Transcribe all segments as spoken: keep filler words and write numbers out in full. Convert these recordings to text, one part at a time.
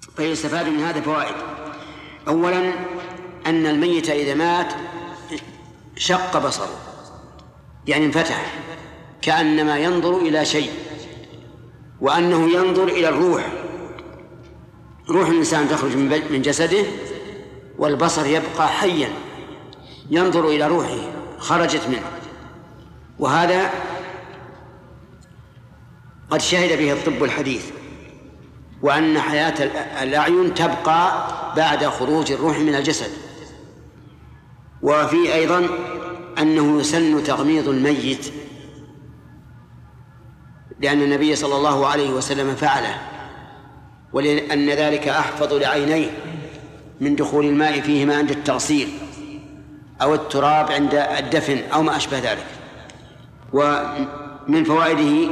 فيستفاد من هذا فوائد. أولا أن الميت إذا مات شق بصره، يعني انفتح كأنما ينظر إلى شيء، وأنه ينظر إلى الروح، روح الإنسان تخرج من جسده والبصر يبقى حيا ينظر إلى روحه خرجت منه، وهذا قد شهد به الطب الحديث، وأن حياة الأعين تبقى بعد خروج الروح من الجسد. وفي أيضا أنه يسن تغميض الميت، لأن النبي صلى الله عليه وسلم فعله، ولأن ذلك أحفظ لعينيه من دخول الماء فيهما عند التغسيل أو التراب عند الدفن أو ما أشبه ذلك. ومن فوائده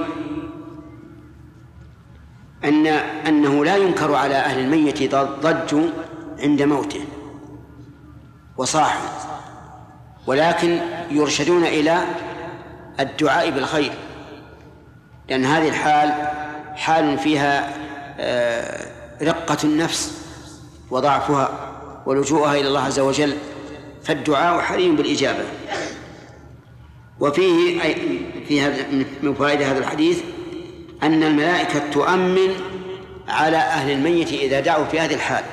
أن أنه لا ينكر على أهل الميت ضجوا عند موته وصاحوا، ولكن يرشدون إلى الدعاء بالخير، لأن هذه الحال حال فيها رقة النفس وضعفها ولجوءها إلى الله عز وجل، فالدعاء حري بالإجابة. وفيه في هذا من فوائد هذا الحديث أن الملائكة تؤمن على أهل الميت إذا دعوا في هذه الحال،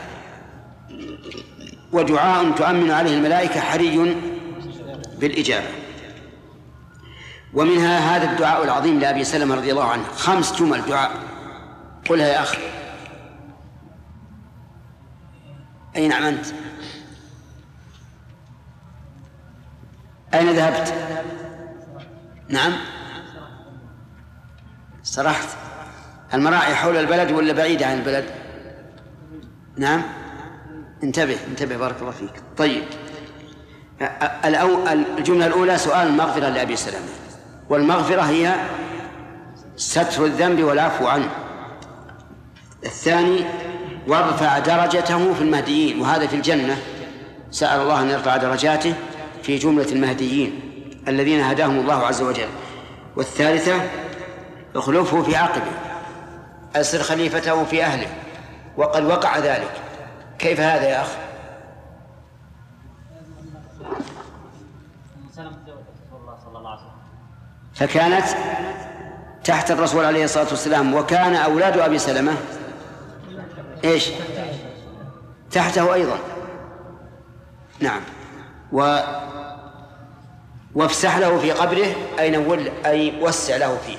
ودعاء تؤمن عليه الملائكة حري بالإجابة. ومنها هذا الدعاء العظيم لأبي سلمة رضي الله عنه، خمس جمل دعاء، قلها يا أخي. أين نعم أنت؟ أين ذهبت؟ نعم سرحت. المراعي حول البلد ولا بعيدة عن البلد؟ نعم انتبه انتبه بارك الله فيك. طيب، الجملة الأولى سؤال المغفرة لأبي سلمة، والمغفرة هي ستر الذنب والعفو عنه. الثاني وارفع درجته في المهديين، وهذا في الجنة، سأل الله أن يرفع درجاته في جملة المهديين الذين هداهم الله عز وجل. والثالثة اخلفه في عقبه، أسر خليفته في أهله، وقد وقع ذلك. كيف هذا يا أخ؟ فكانت تحت الرسول عليه الصلاة والسلام، وكان أولاد أبي سلمة إيش تحته أيضا. نعم. و وافسح له في قبره أي نول أي وسع له فيه،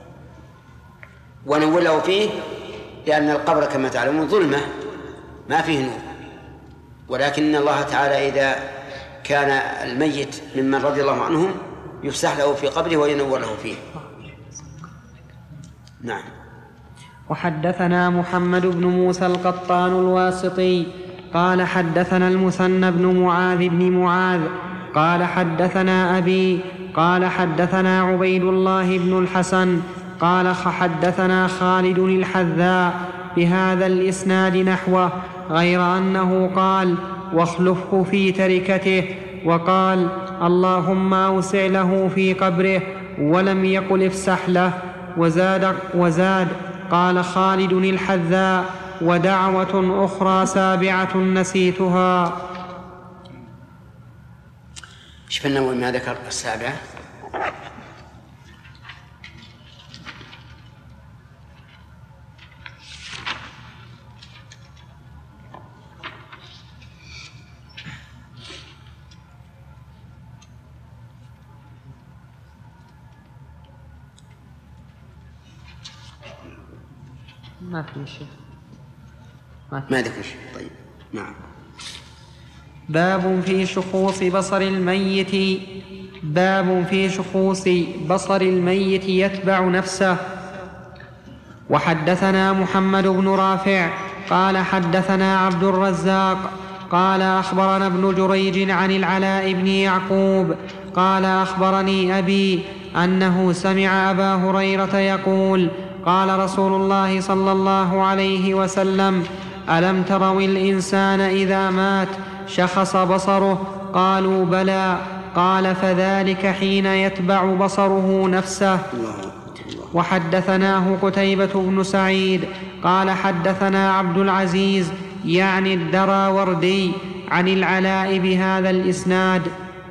ونول له فيه لأن القبر كما تعلمون ظلمة ما فيه نور، ولكن الله تعالى إذا كان الميت ممن رضي الله عنهم يفسح له في قبره وينور له فيه. نعم. وحدثنا محمد بن موسى القطان الواسطي قال حدثنا المثنى بن معاذ بن معاذ قال حدثنا أبي قال حدثنا عبيد الله بن الحسن قال حدثنا خالد الحذاء بهذا الإسناد نحوه، غير أنه قال واخلفه في تركته، وقال اللهم أوسع له في قبره، ولم يقل افسح له. وزاد, وزاد قال خالد الحذاء ودعوة أخرى سابعة نسيتها. ايش في النووي ما ذكر السابعة؟ ما في شيء ما ذكر شيء. طيب نعم. باب في شخوص بصر الميت باب في شخوص بصر الميت يتبع نفسه. وحدثنا محمد بن رافع قال حدثنا عبد الرزاق قال أخبرنا ابن جريج عن العلاء بن يعقوب قال أخبرني أبي أنه سمع أبا هريرة يقول قال رسول الله صلى الله عليه وسلم ألم تروا الإنسان إذا مات شخص بصره؟ قالوا بلى. قال فذلك حين يتبع بصره نفسه. الله الله. وحدثناه قتيبة بن سعيد قال حدثنا عبد العزيز يعني الدراوردي عن العلاء بهذا الإسناد.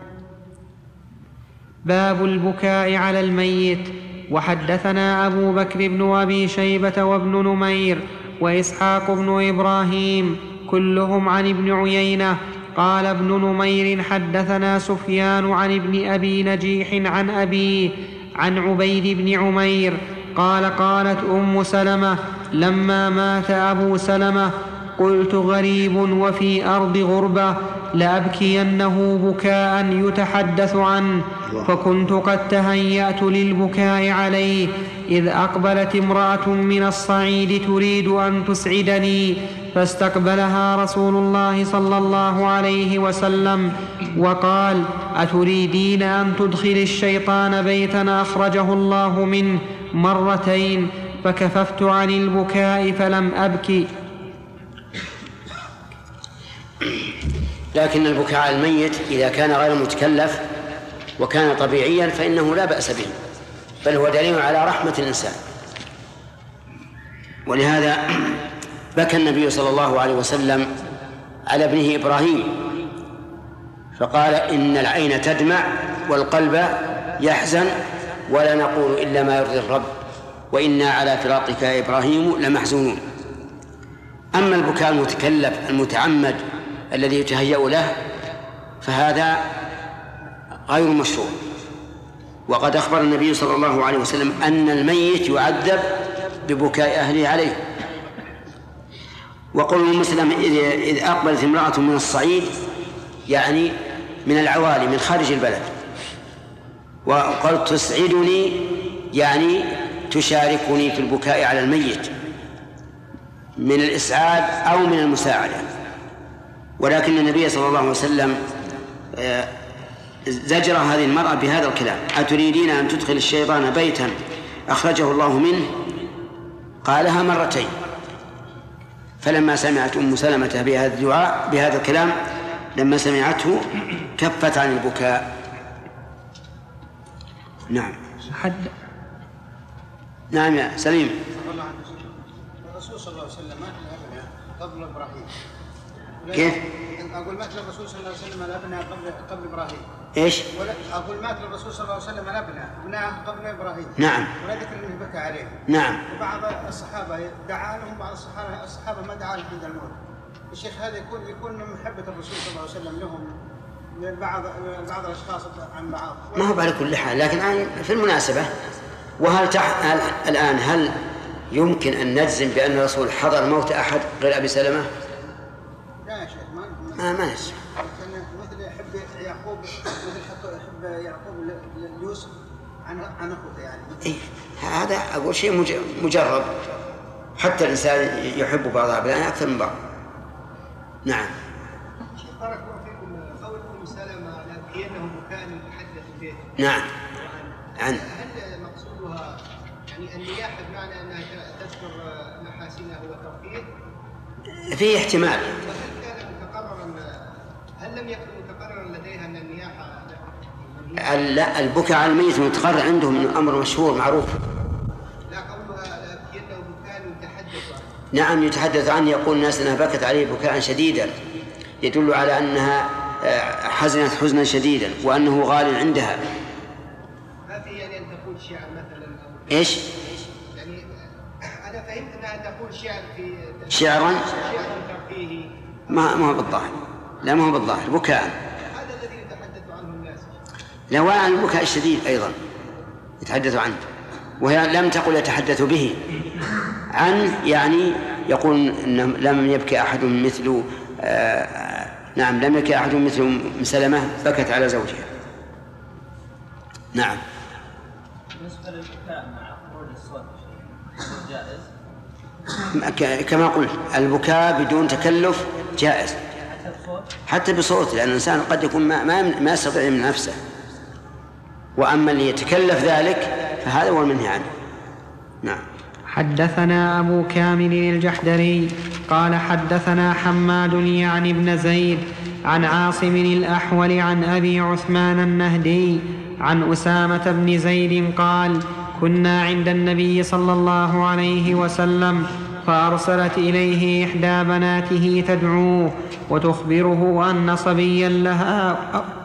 باب البكاء على الميت. وحدثنا أبو بكر بن أبي شيبة وابن نمير وإسحاق بن إبراهيم كلهم عن ابن عيينة. قال ابن نمير حدثنا سفيان عن ابن أبي نجيح عن أبيه عن عبيد بن عمير قال قالت أم سلمة لما مات أبو سلمة قلت غريب وفي أرض غربة لأبكينه بكاء يتحدث عنه، فكنت قد تهيأت للبكاء عليه إذ أقبلت امرأة من الصعيد تريد أن تسعدني، فاستقبلها رسول الله صلى الله عليه وسلم وقال أتريدين أن تدخل الشيطان بيتا أخرجه الله منه مرتين، فكففت عن البكاء فلم أبكي. لكن البكاء على الميت إذا كان غير متكلف وكان طبيعيا فإنه لا بأس به، بل هو دليل على رحمة الإنسان. ولهذا بكى النبي صلى الله عليه وسلم على ابنه إبراهيم فقال إن العين تدمع والقلب يحزن ولا نقول إلا ما يرضي الرب وإنا على فراقك يا إبراهيم لمحزونون. أما البكاء المتكلف المتعمد الذي يتهيأ له فهذا غير مشروع، وقد أخبر النبي صلى الله عليه وسلم أن الميت يعذب ببكاء أهله عليه. وقول مسلم إذ أقبلت امرأة من الصعيد يعني من العوالي من خارج البلد، وقالت تسعدني يعني تشاركني في البكاء على الميت من الإسعاد أو من المساعدة. ولكن النبي صلى الله عليه وسلم زجر هذه المرأة بهذا الكلام أتريدين أن تدخل الشيطان بيتا أخرجه الله منه، قالها مرتين. فلما سمعت أم سلمة بهذا الدعاء بهذا الكلام لما سمعته كفت عن البكاء. نعم حد نعم يا سليم. الرسول صلى الله عليه وسلم مات الأبناء قبل إبراهيم. كيف؟ أقول مات الرسول صلى الله عليه وسلم الأبناء قبل قبل إبراهيم. إيش؟ أقول مات الرسول صلى الله عليه وسلم الأبناء أبناء قبل إبراهيم. نعم. ولا ذكر أنه بكى عليهم. نعم. وبعض الصحابة دعا لهم، بعض الصحابة الصحابة ما دعا لهم عند الموت. الشيخ هذا يكون يكون من محبة الرسول صلى الله عليه وسلم لهم لبعض بعض الأشخاص عن بعض. ما هو على كل حال، لكن في المناسبة وهل تح... الآن هل يمكن أن نجزم بأن الرسول حضر موت أحد غير أبي سلمة؟ لا يا شيخ ما ما ما نجزم. مثل يحب يعقوب مثل يحب يعقوب ليوسف عن عن أخوته يعني. إيه هذا أقول شيء مجرب، حتى الإنسان يحب بعض أبنائه أكثر من بعض. نعم. شيخ بارك الله فيكم، قول أم سلمة لأبكينه بكاء يتحدث به. نعم. عن. هل مقصودها يعني النياحة بمعنى أنها تذكر محاسنه وترفيه؟ في احتمال. وهل كان متقررا هل لم يكن متقررا لديها أن النياحة لا البكاء على الميت متقرر عندهم أمر مشهور معروف. لا قولها لأبكينه بكاء يتحدث عنه. نعم يتحدث عنه، يقول الناس أنها بكت عليه بكاء شديدا يدل على أنها حزنت حزنا شديدا وأنه غال عندها. ما في يعني أن تقول شعر مثلا أو إيش؟ يعني أنا فهمت أنها تقول شعر في شعرا شعرا ترفيهي. ما ما هو بالظاهر، لا ما هو بالظاهر بكاء. هذا الذي يتحدث عنه الناس. لا وعن البكاء الشديد أيضا يتحدث عنه، وهي لم تقل يتحدث به عن يعني يقول إن لم يبكي أحد مثل آه نعم لم يبكي أحد مثل أم سلمة بكت على زوجها. نعم. بالنسبة للبكاء مع خروج الصوت جائز؟ كما قلت البكاء بدون تكلف جائز حتى بصوت؟ حتى بصوت، لأن الإنسان قد يكون ما ما, ما يستطيع من نفسه، وأما اللي يتكلف ذلك فهذا هو المنهي عنه. نعم. حدثنا أبو كامل الجحدري قال حدثنا حماد يعني ابن زيد عن عاصم الأحول عن أبي عثمان النهدي عن أسامة بن زيد قال كنا عند النبي صلى الله عليه وسلم فأرسلت إليه إحدى بناته تدعوه وتخبره أن صبيا لها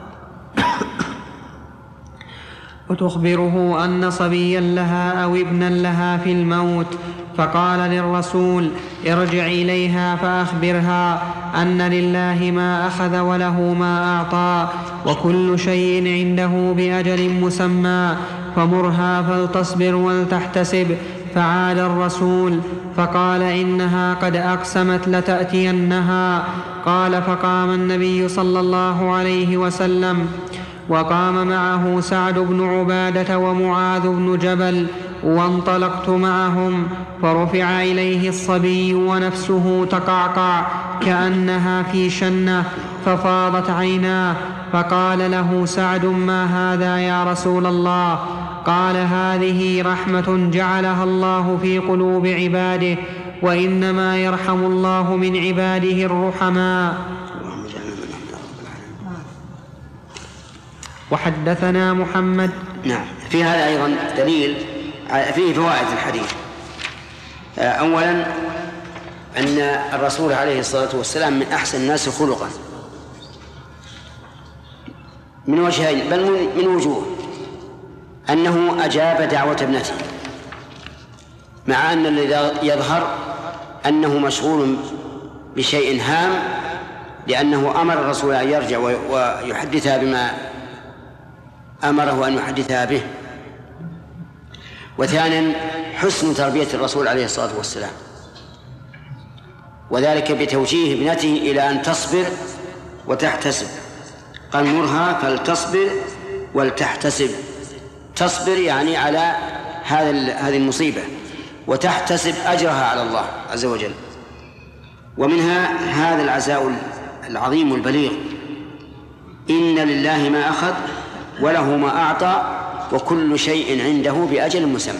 وتخبره أن صبيا لها أو ابنا لها في الموت، فقال للرسول: ارجع إليها فأخبرها أن لله ما أخذ وله ما أعطى وكل شيء عنده بأجل مسمى، فمرها فلتصبر ولتحتسب. فعاد الرسول فقال: إنها قد أقسمت لتأتينها. قال: فقام النبي صلى الله عليه وسلم وقام معه سعد بن عبادة ومعاذ بن جبل، وانطلقت معهم، فرفع إليه الصبي ونفسه تقعقع كأنها في شنة، ففاضت عيناه، فقال له سعد: ما هذا يا رسول الله؟ قال: هذه رحمة جعلها الله في قلوب عباده، وإنما يرحم الله من عباده الرحماء. وحدثنا محمد. نعم، في هذا أيضا دليل، فيه فوائد الحديث. أولا أن الرسول عليه الصلاة والسلام من أحسن الناس خلقا من وجهين، بل من وجوه، أنه أجاب دعوة ابنته، مع أن الذي يظهر أنه مشغول بشيء هام، لأنه أمر الرسول أن يرجع ويحدثها بما أمره أن يحدثها به. وثانيا حسن تربية الرسول عليه الصلاة والسلام، وذلك بتوجيه ابنته إلى أن تصبر وتحتسب. قال: مرها فلتصبر ولتحتسب. تصبر يعني على هذه المصيبة، وتحتسب أجرها على الله عز وجل. ومنها هذا العزاء العظيم البليغ: إن لله ما أخذ وله ما أعطى وكل شيء عنده بأجل مسمى.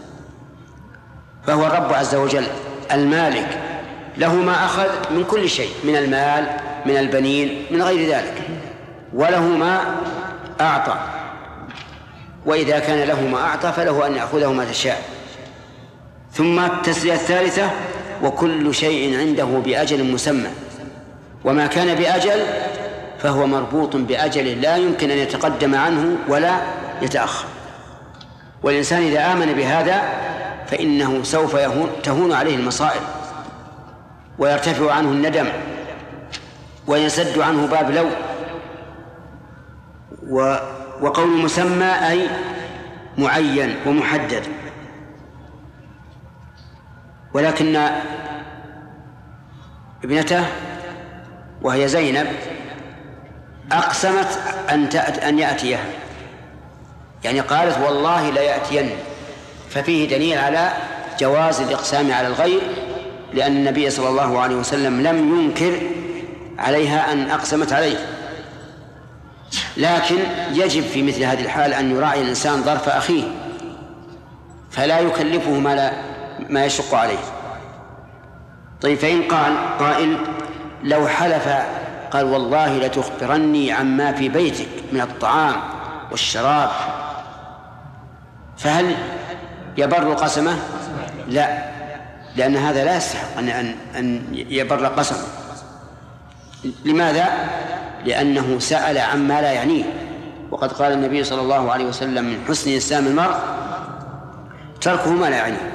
فهو الرب عز وجل المالك، له ما أخذ من كل شيء، من المال، من البنين، من غير ذلك، وله ما أعطى، وإذا كان له ما أعطى فله أن يأخذه ما تشاء. ثم التسلية الثالثة: وكل شيء عنده بأجل مسمى. وما كان بأجل فهو مربوط بأجل لا يمكن أن يتقدم عنه ولا يتأخر. والإنسان إذا آمن بهذا فإنه سوف يهون تهون عليه المصائب، ويرتفع عنه الندم، ويسد عنه باب لو. وقول مسمى أي معين ومحدد. ولكن ابنته وهي زينب أقسمت أن أن يأتيها، يعني قالت: والله لا يأتين. ففيه دليل على جواز الإقسام على الغير، لأن النبي صلى الله عليه وسلم لم ينكر عليها أن أقسمت عليه. لكن يجب في مثل هذه الحال أن يراعي الإنسان ظرف أخيه، فلا يكلفه ما, لا ما يشق عليه. طيب، فإن قال قائل: لو حلف قال: والله لتخبرني عما في بيتك من الطعام والشراب، فهل يبر قسمه؟ لا، لأن هذا لا يستحق أن أن يبر قسمه. لماذا؟ لأنه سأل عما لا يعنيه، وقد قال النبي صلى الله عليه وسلم: من حسن إسلام المرء تركه ما لا يعنيه.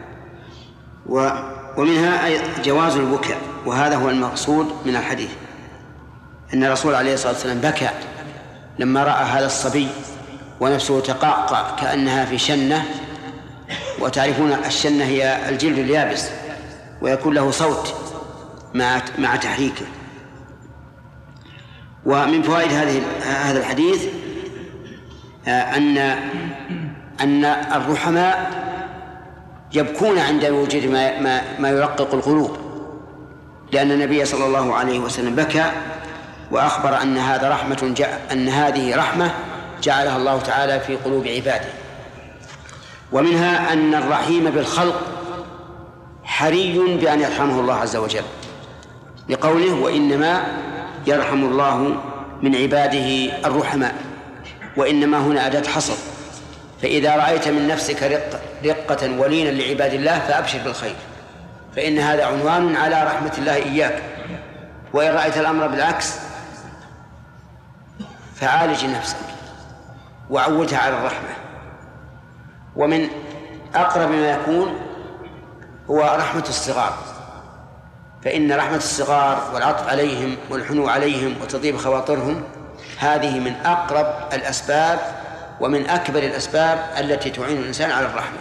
ومنها جواز البكاء، وهذا هو المقصود من الحديث، أن الرسول عليه الصلاة والسلام بكى لما رأى هذا الصبي ونفسه تقعقع كأنها في شنة. وتعرفون الشنة هي الجلد اليابس، ويكون له صوت مع مع تحريكه. ومن فوائد هذه هذا الحديث أن أن الرحماء يبكون عند وجود ما ما, ما يرقق القلوب، لأن النبي صلى الله عليه وسلم بكى وأخبر أن هذا رحمة جاء أن هذه رحمة جعلها الله تعالى في قلوب عباده. ومنها أن الرحيم بالخلق حري بأن يرحمه الله عز وجل، لقوله: وإنما يرحم الله من عباده الرحماء. وإنما هنا أداة حصر، فإذا رأيت من نفسك رق رقة ولينا لعباد الله فأبشر بالخير، فإن هذا عنوان على رحمة الله إياك. وإن رأيت الأمر بالعكس فعالج نفسك وعودها على الرحمة. ومن أقرب ما يكون هو رحمة الصغار، فإن رحمة الصغار والعطف عليهم والحنو عليهم وتطيب خواطرهم هذه من أقرب الأسباب ومن أكبر الأسباب التي تعين الإنسان على الرحمة.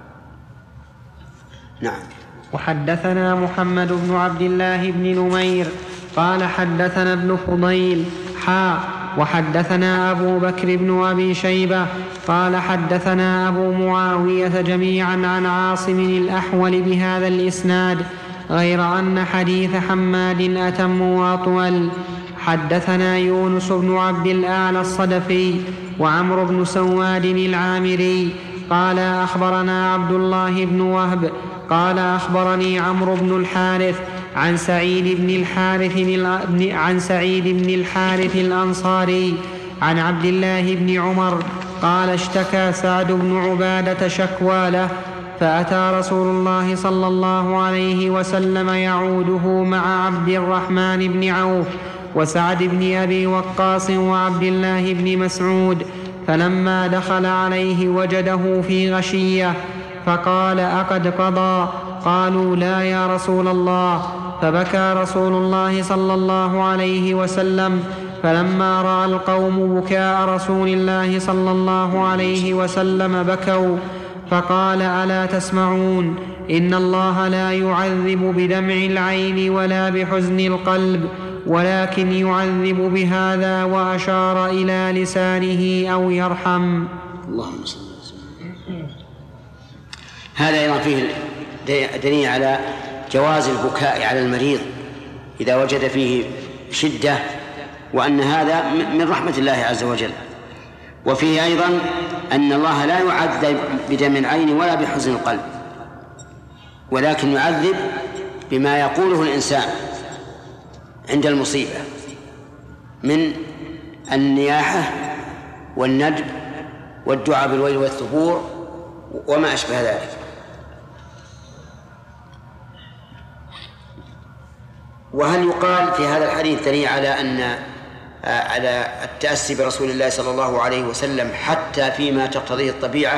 نعم. وحدثنا محمد بن عبد الله بن نمير قال حدثنا ابن فضيل حا وحدثنا أبو بكر بن أبي شيبة قال حدثنا أبو معاوية جميعا عن عاصم الأحول بهذا الإسناد غير أن حديث حماد أتم وأطول. حدثنا يونس بن عبد الأعلى الصدفي وعمرو بن سواد العامري قال أخبرنا عبد الله بن وهب قال أخبرني عمرو بن الحارث عن سعيد بن الحارث عن سعيد بن الحارث الأنصاري عن عبد الله بن عمر قال اشتكى سعد بن عبادة شكوى له فأتى رسول الله صلى الله عليه وسلم يعوده مع عبد الرحمن بن عوف وسعد بن أبي وقاص وعبد الله بن مسعود، فلما دخل عليه وجده في غشية فقال أقد قضى؟ قالوا لا يا رسول الله. فبكى رسول الله صلى الله عليه وسلم، فلما رأى القوم بكاء رسول الله صلى الله عليه وسلم بكوا، فقال ألا تسمعون؟ إن الله لا يعذب بدمع العين ولا بحزن القلب ولكن يعذب بهذا، وأشار إلى لسانه أو يرحم. اللهم صل وسلم. هذا أيضا فيه دليل على جواز البكاء على المريض إذا وجد فيه شدة، وأن هذا من رحمة الله عز وجل. وفيه أيضا أن الله لا يعذب بدم العين ولا بحزن القلب، ولكن يعذب بما يقوله الإنسان عند المصيبة من النياحة والندب والدعاء بالويل والثبور وما أشبه ذلك. وهل يقال في هذا الحديث دليل على أن على التأسي برسول الله صلى الله عليه وسلم حتى فيما تقتضيه الطبيعة؟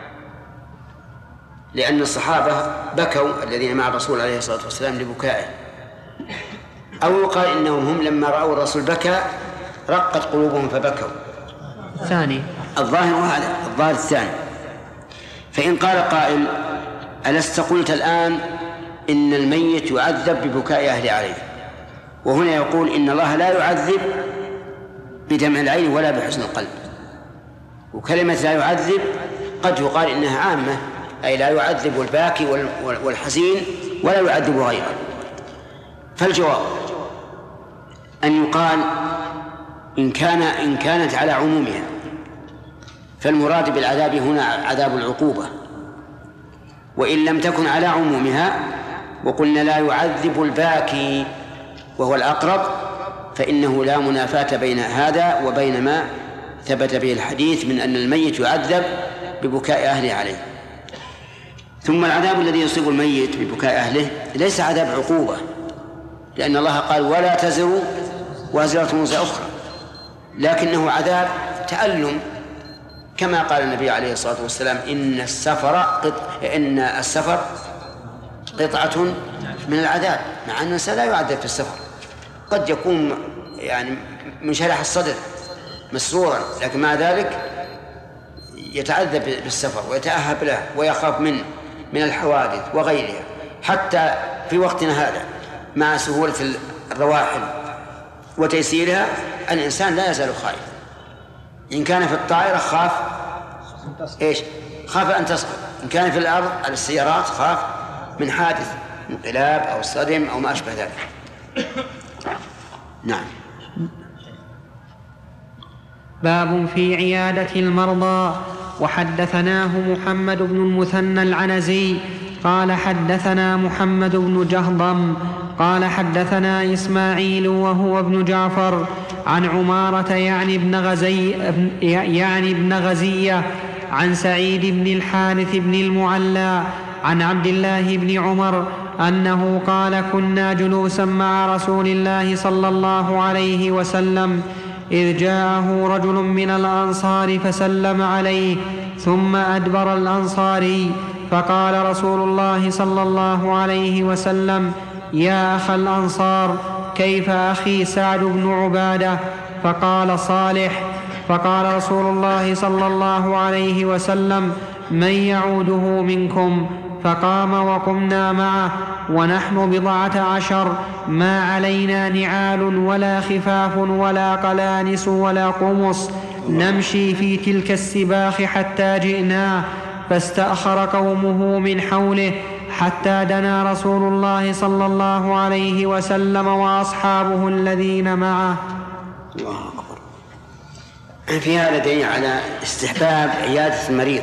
لأن الصحابة بكوا الذين مع الرسول عليه الصلاة والسلام لبكائه. أو يقال إنهم هم لما رأوا الرسول بكى رقت قلوبهم فبكوا. ثاني الظاهر هذا الظاهر الثاني. فإن قال قائل ألست قلت الآن إن الميت يعذب ببكاء أهل عليه، وهنا يقول إن الله لا يعذب بدمع العين ولا بحزن القلب. وكلمة لا يعذب قد يقال إنها عامة، أي لا يعذب الباكي والحزين ولا يعذب غيره. فالجواب أن يقال إن كان إن كانت على عمومها فالمراد بالعذاب هنا عذاب العقوبة، وإن لم تكن على عمومها وقلنا لا يعذب الباكي وهو الأقرب فإنه لا منافاة بين هذا وبين ما ثبت به الحديث من أن الميت يعذب ببكاء أهله عليه. ثم العذاب الذي يصيب الميت ببكاء أهله ليس عذاب عقوبة، لأن الله قال ولا تزر وازرة وزر أخرى، لكنه عذاب تألم، كما قال النبي عليه الصلاة والسلام إن السفر قط... إن السفر قطعة من العذاب، مع أن الإنسان لا يعذب في السفر، قد يكون يعني منشرح الصدر مسرورا، لكن مع ذلك يتعذب بالسفر ويتأهب له ويخاف منه من الحوادث وغيرها. حتى في وقتنا هذا مع سهولة الرواحل وتيسيرها الإنسان لا يزال خائف. إن كان في الطائرة خاف إيش؟ خاف أن تسقط. إن كان في الأرض على السيارات خاف من حادث انقلاب أو صدم أو ما أشبه ذلك. نعم. باب في عيادة المرضى. وحدثناه محمد بن المثنى العنزي قال حدثنا محمد بن جهضم قال حدثنا إسماعيل وهو ابن جعفر عن عمارة يعني ابن غزي يعني ابن غزية عن سعيد بن الحارث بن المعلى عن عبد الله بن عمر أنه قال: كنا جلوسا مع رسول الله صلى الله عليه وسلم إذ جاءه رجل من الأنصار فسلم عليه، ثم أدبر الأنصاري، فقال رسول الله صلى الله عليه وسلم: يا أخ الأنصار، كيف أخي سعد بن عبادة؟ فقال: صالح. فقال رسول الله صلى الله عليه وسلم: من يعوده منكم؟ فقام وقمنا معه ونحن بضعة عشر، ما علينا نعال ولا خفاف ولا قلانس ولا قمص، نمشي في تلك السباخ حتى جئناه، فاستأخر قومه من حوله حتى دنا رسول الله صلى الله عليه وسلم وأصحابه الذين معه. الله أكبر. في هذا دليل على استحباب عيادة المريض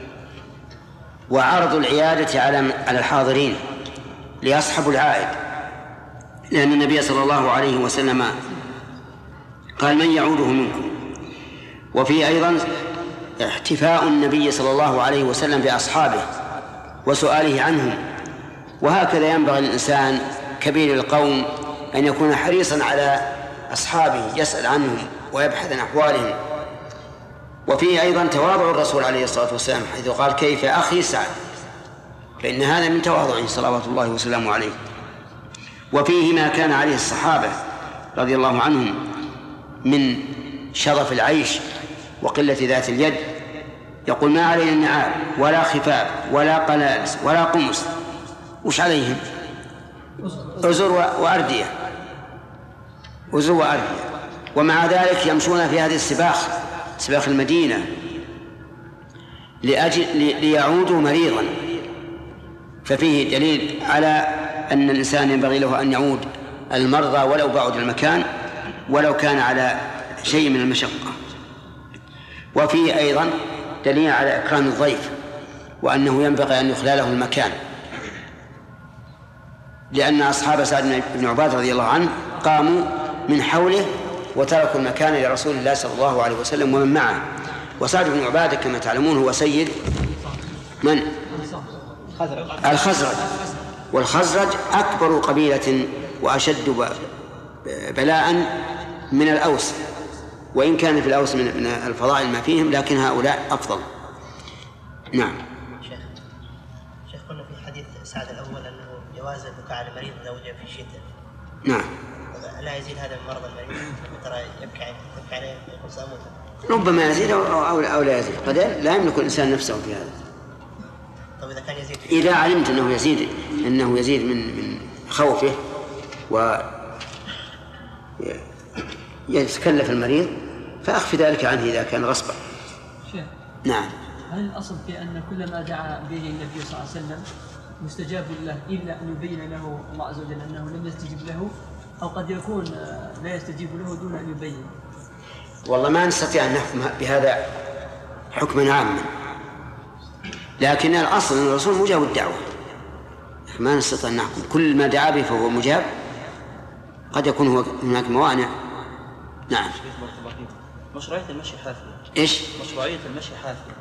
وعرض العيادة على على الحاضرين ليصحبوا العائد، لأن النبي صلى الله عليه وسلم قال: من يعوده منكم. وفي أيضا احتفاء النبي صلى الله عليه وسلم بأصحابه وسؤاله عنهم، وهكذا ينبغي الإنسان كبير القوم أن يكون حريصا على أصحابه، يسأل عنهم ويبحث عن أحوالهم. وفيه أيضا تواضع الرسول عليه الصلاة والسلام حيث قال: كيف أخي سعد، فإن هذا من تواضعه صلوات الله وسلامه عليه. وفيه ما كان عليه الصحابة رضي الله عنهم من شرف العيش وقلة ذات اليد. يقول: ما علينا النعال ولا خفاف ولا قلالس ولا قمص. وش عليهم؟ أزر وأردية، أزر وأردية. ومع ذلك يمشون في هذه السباخ، سباخ المدينة، لأجل ليعودوا مريضا. ففيه دليل على أن الإنسان ينبغي له أن يعود المرضى ولو بعد المكان، ولو كان على شيء من المشقة. وفيه أيضا دليل على إكرام الضيف، وأنه ينبغي أن يخلى له المكان، لأن أصحاب سعد بن عبادة رضي الله عنه قاموا من حوله وتركوا المكان لرسول الله صلى الله عليه وسلم ومن معه. وسعد بن عبادة كما تعلمون هو سيد من؟ الخزرج، والخزرج أكبر قبيلة وأشد بلاء من الأوس، وإن كان في الأوس من الفضائل ما فيهم، لكن هؤلاء أفضل. نعم. شيخ شيخ قلنا في حديث سعد الأول أنه جواز البكاء على المريض إذا وجد في الشتاء. نعم. لا يزيد هذا من مرض المريض، ترى يبكي يبكي عليه يقول سأموت. ربما يزيد أو, أو, أو لا يزيد، قد لا يملك الإنسان نفسه في هذا. طيب إذا كان يزيد، إذا علمت أنه يزيد أنه يزيد من من خوفه و يتكلف المريض فأخف ذلك عنه إذا كان غصبا. شيخ. نعم. هل الأصل في أن كل ما دعا به النبي صلى الله عليه وسلم مستجاب له إلا أن يبين له الله عز وجل أنه لم يستجب له، أو قد يكون لا يستجيب له دون أن يبين؟ والله ما نستطيع أن نحكم بهذا حكما عاما، لكن الأصل أن الرسول مجاب الدعوة، ما نستطيع أن نحكم كل ما دعا به فهو مجاب، قد يكون هناك موانع. نعم. مشروعية المشي حافية. إيش؟ مشروعية المشي حافية.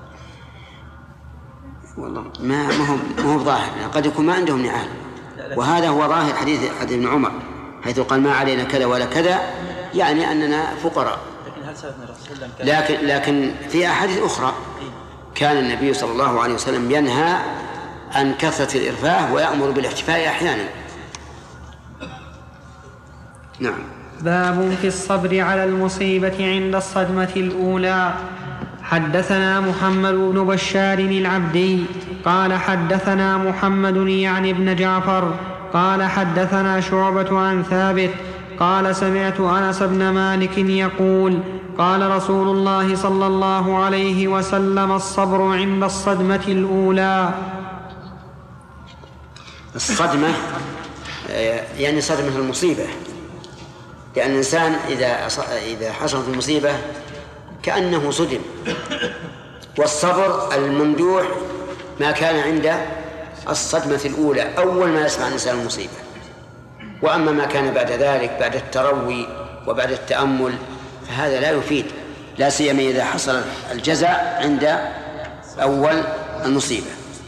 والله ما ما هو ما هو ظاهر، قد يكون ما عندهم نعال، وهذا هو ظاهر حديث حديث ابن عمر حيث قال: ما علينا كذا ولا كذا، يعني أننا فقراء. لكن هل ثبت من الرسول صلى الله عليه وسلم لكن لكن في أحاديث أخرى كان النبي صلى الله عليه وسلم ينهى عن كثرة الإرفاه ويأمر بالاحتفاء أحيانا. نعم. باب في الصبر على المصيبة عند الصدمة الأولى. حدثنا محمد بن بشار العبدي قال حدثنا محمد يعني بن جعفر قال حدثنا شعبة عن ثابت قال سمعت أنس بن مالك يقول: قال رسول الله صلى الله عليه وسلم: الصبر عند الصدمة الأولى. الصدمة يعني صدمة المصيبة، لأن الإنسان إذا إذا حصلت المصيبة كأنه صدم. والصبر الممدوح ما كان عند الصدمة الأولى، أول ما يسمع الإنسان المصيبة. وأما ما كان بعد ذلك بعد التروي وبعد التأمل فهذا لا يفيد، لا سيما إذا حصل الجزع عند أول المصيبة.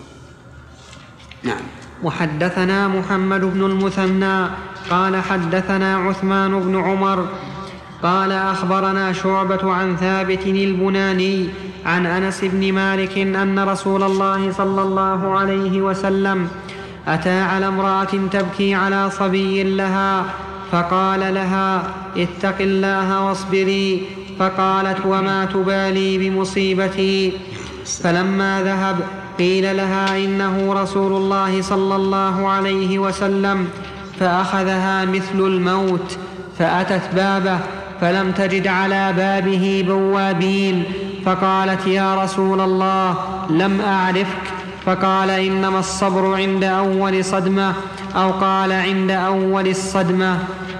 نعم. وحدثنا محمد بن المثنى قال حدثنا عثمان بن عمر قال أخبرنا شعبة عن ثابت البناني عن أنس بن مالك أن رسول الله صلى الله عليه وسلم أتى على امرأة تبكي على صبي لها فقال لها اتق الله واصبري، فقالت وما تبالي بمصيبتي؟ فلما ذهب قيل لها إنه رسول الله صلى الله عليه وسلم، فأخذها مثل الموت، فأتت بابه فلم تجد على بابه بوابين، فقالت يا رسول الله لم أعرفك، فقال إنما الصبر عند أول صدمة، أو قال عند أول الصدمة.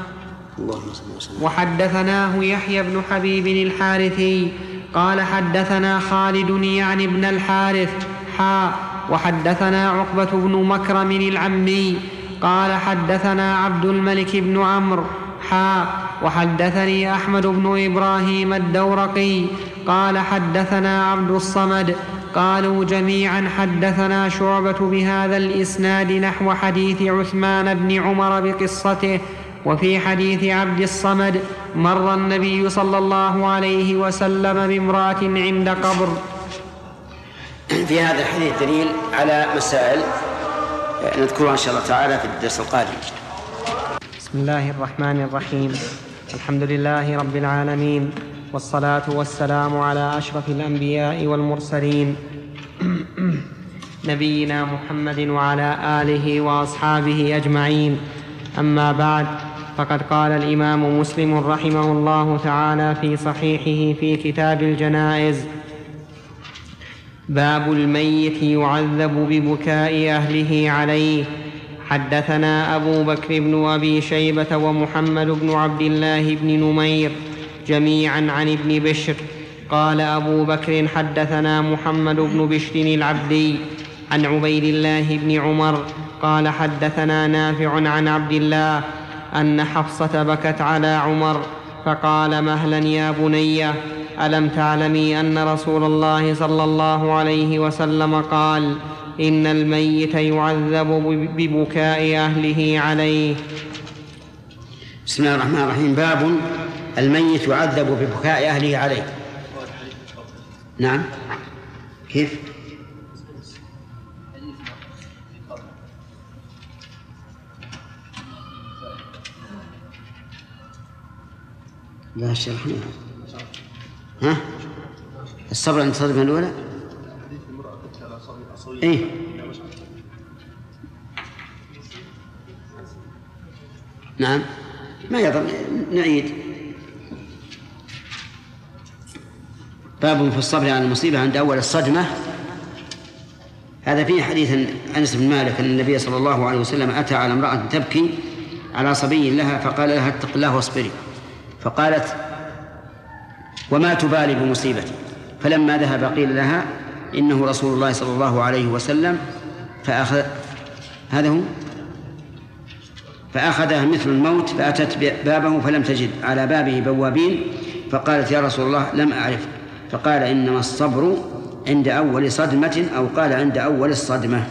وحدثناه يحيى بن حبيب الحارثي قال حدثنا خالد يعني ابن الحارث حا وحدثنا عقبة بن مكرم العمي قال حدثنا عبد الملك بن عمرو حا وحدثني أحمد بن إبراهيم الدورقي قال حدثنا عبد الصمد قالوا جميعا حدثنا شعبة بهذا الإسناد نحو حديث عثمان بن عمر بقصته. وفي حديث عبد الصمد مر النبي صلى الله عليه وسلم بامرأة عند قبر. في هذا الحديث دليل على مسائل نذكرها إن شاء الله تعالى في الدرس القادم. بسم الله الرحمن الرحيم. الحمد لله رب العالمين، والصلاة والسلام على أشرف الأنبياء والمرسلين نبينا محمد وعلى آله وأصحابه أجمعين. أما بعد، فقد قال الإمام مسلم رحمه الله تعالى في صحيحه في كتاب الجنائز: باب الميت يعذب ببكاء أهله عليه. حدثنا أبو بكر بن أبي شيبة ومحمد بن عبد الله بن نمير جميعا عن ابن بشر. قال أبو بكر حدثنا محمد بن بشر العبدي عن عبيد الله بن عمر قال حدثنا نافع عن عبد الله أن حفصة بكت على عمر فقال: مهلا يا بني، ألم تعلمي أن رسول الله صلى الله عليه وسلم قال: إن الميت يعذب ببكاء أهله عليه. بسم الله الرحمن الرحيم. باب الميت يعذب ببكاء أهله عليه. نعم. كيف؟ لا شرحنا. ها؟ الصبر عند الصدمة الأولى؟ إيه؟ نعم، ما يضر، نعيد. باب في الصبر على المصيبة عند أول الصدمة. هذا فيه حديث أنس بن مالك أن النبي صلى الله عليه وسلم أتى على امرأة تبكي على صبي لها فقال لها: اتق الله واصبري. فقالت: وما تبالي بمصيبتي؟ فلما ذهب قيل لها: إنه رسول الله صلى الله عليه وسلم، فأخذ هذا هو فأخذها مثل الموت، فأتت بابه فلم تجد على بابه بوابين، فقالت: يا رسول الله لم أعرف. فقال: إنما الصبر عند أول صدمة، أو قال عند أول الصدمة.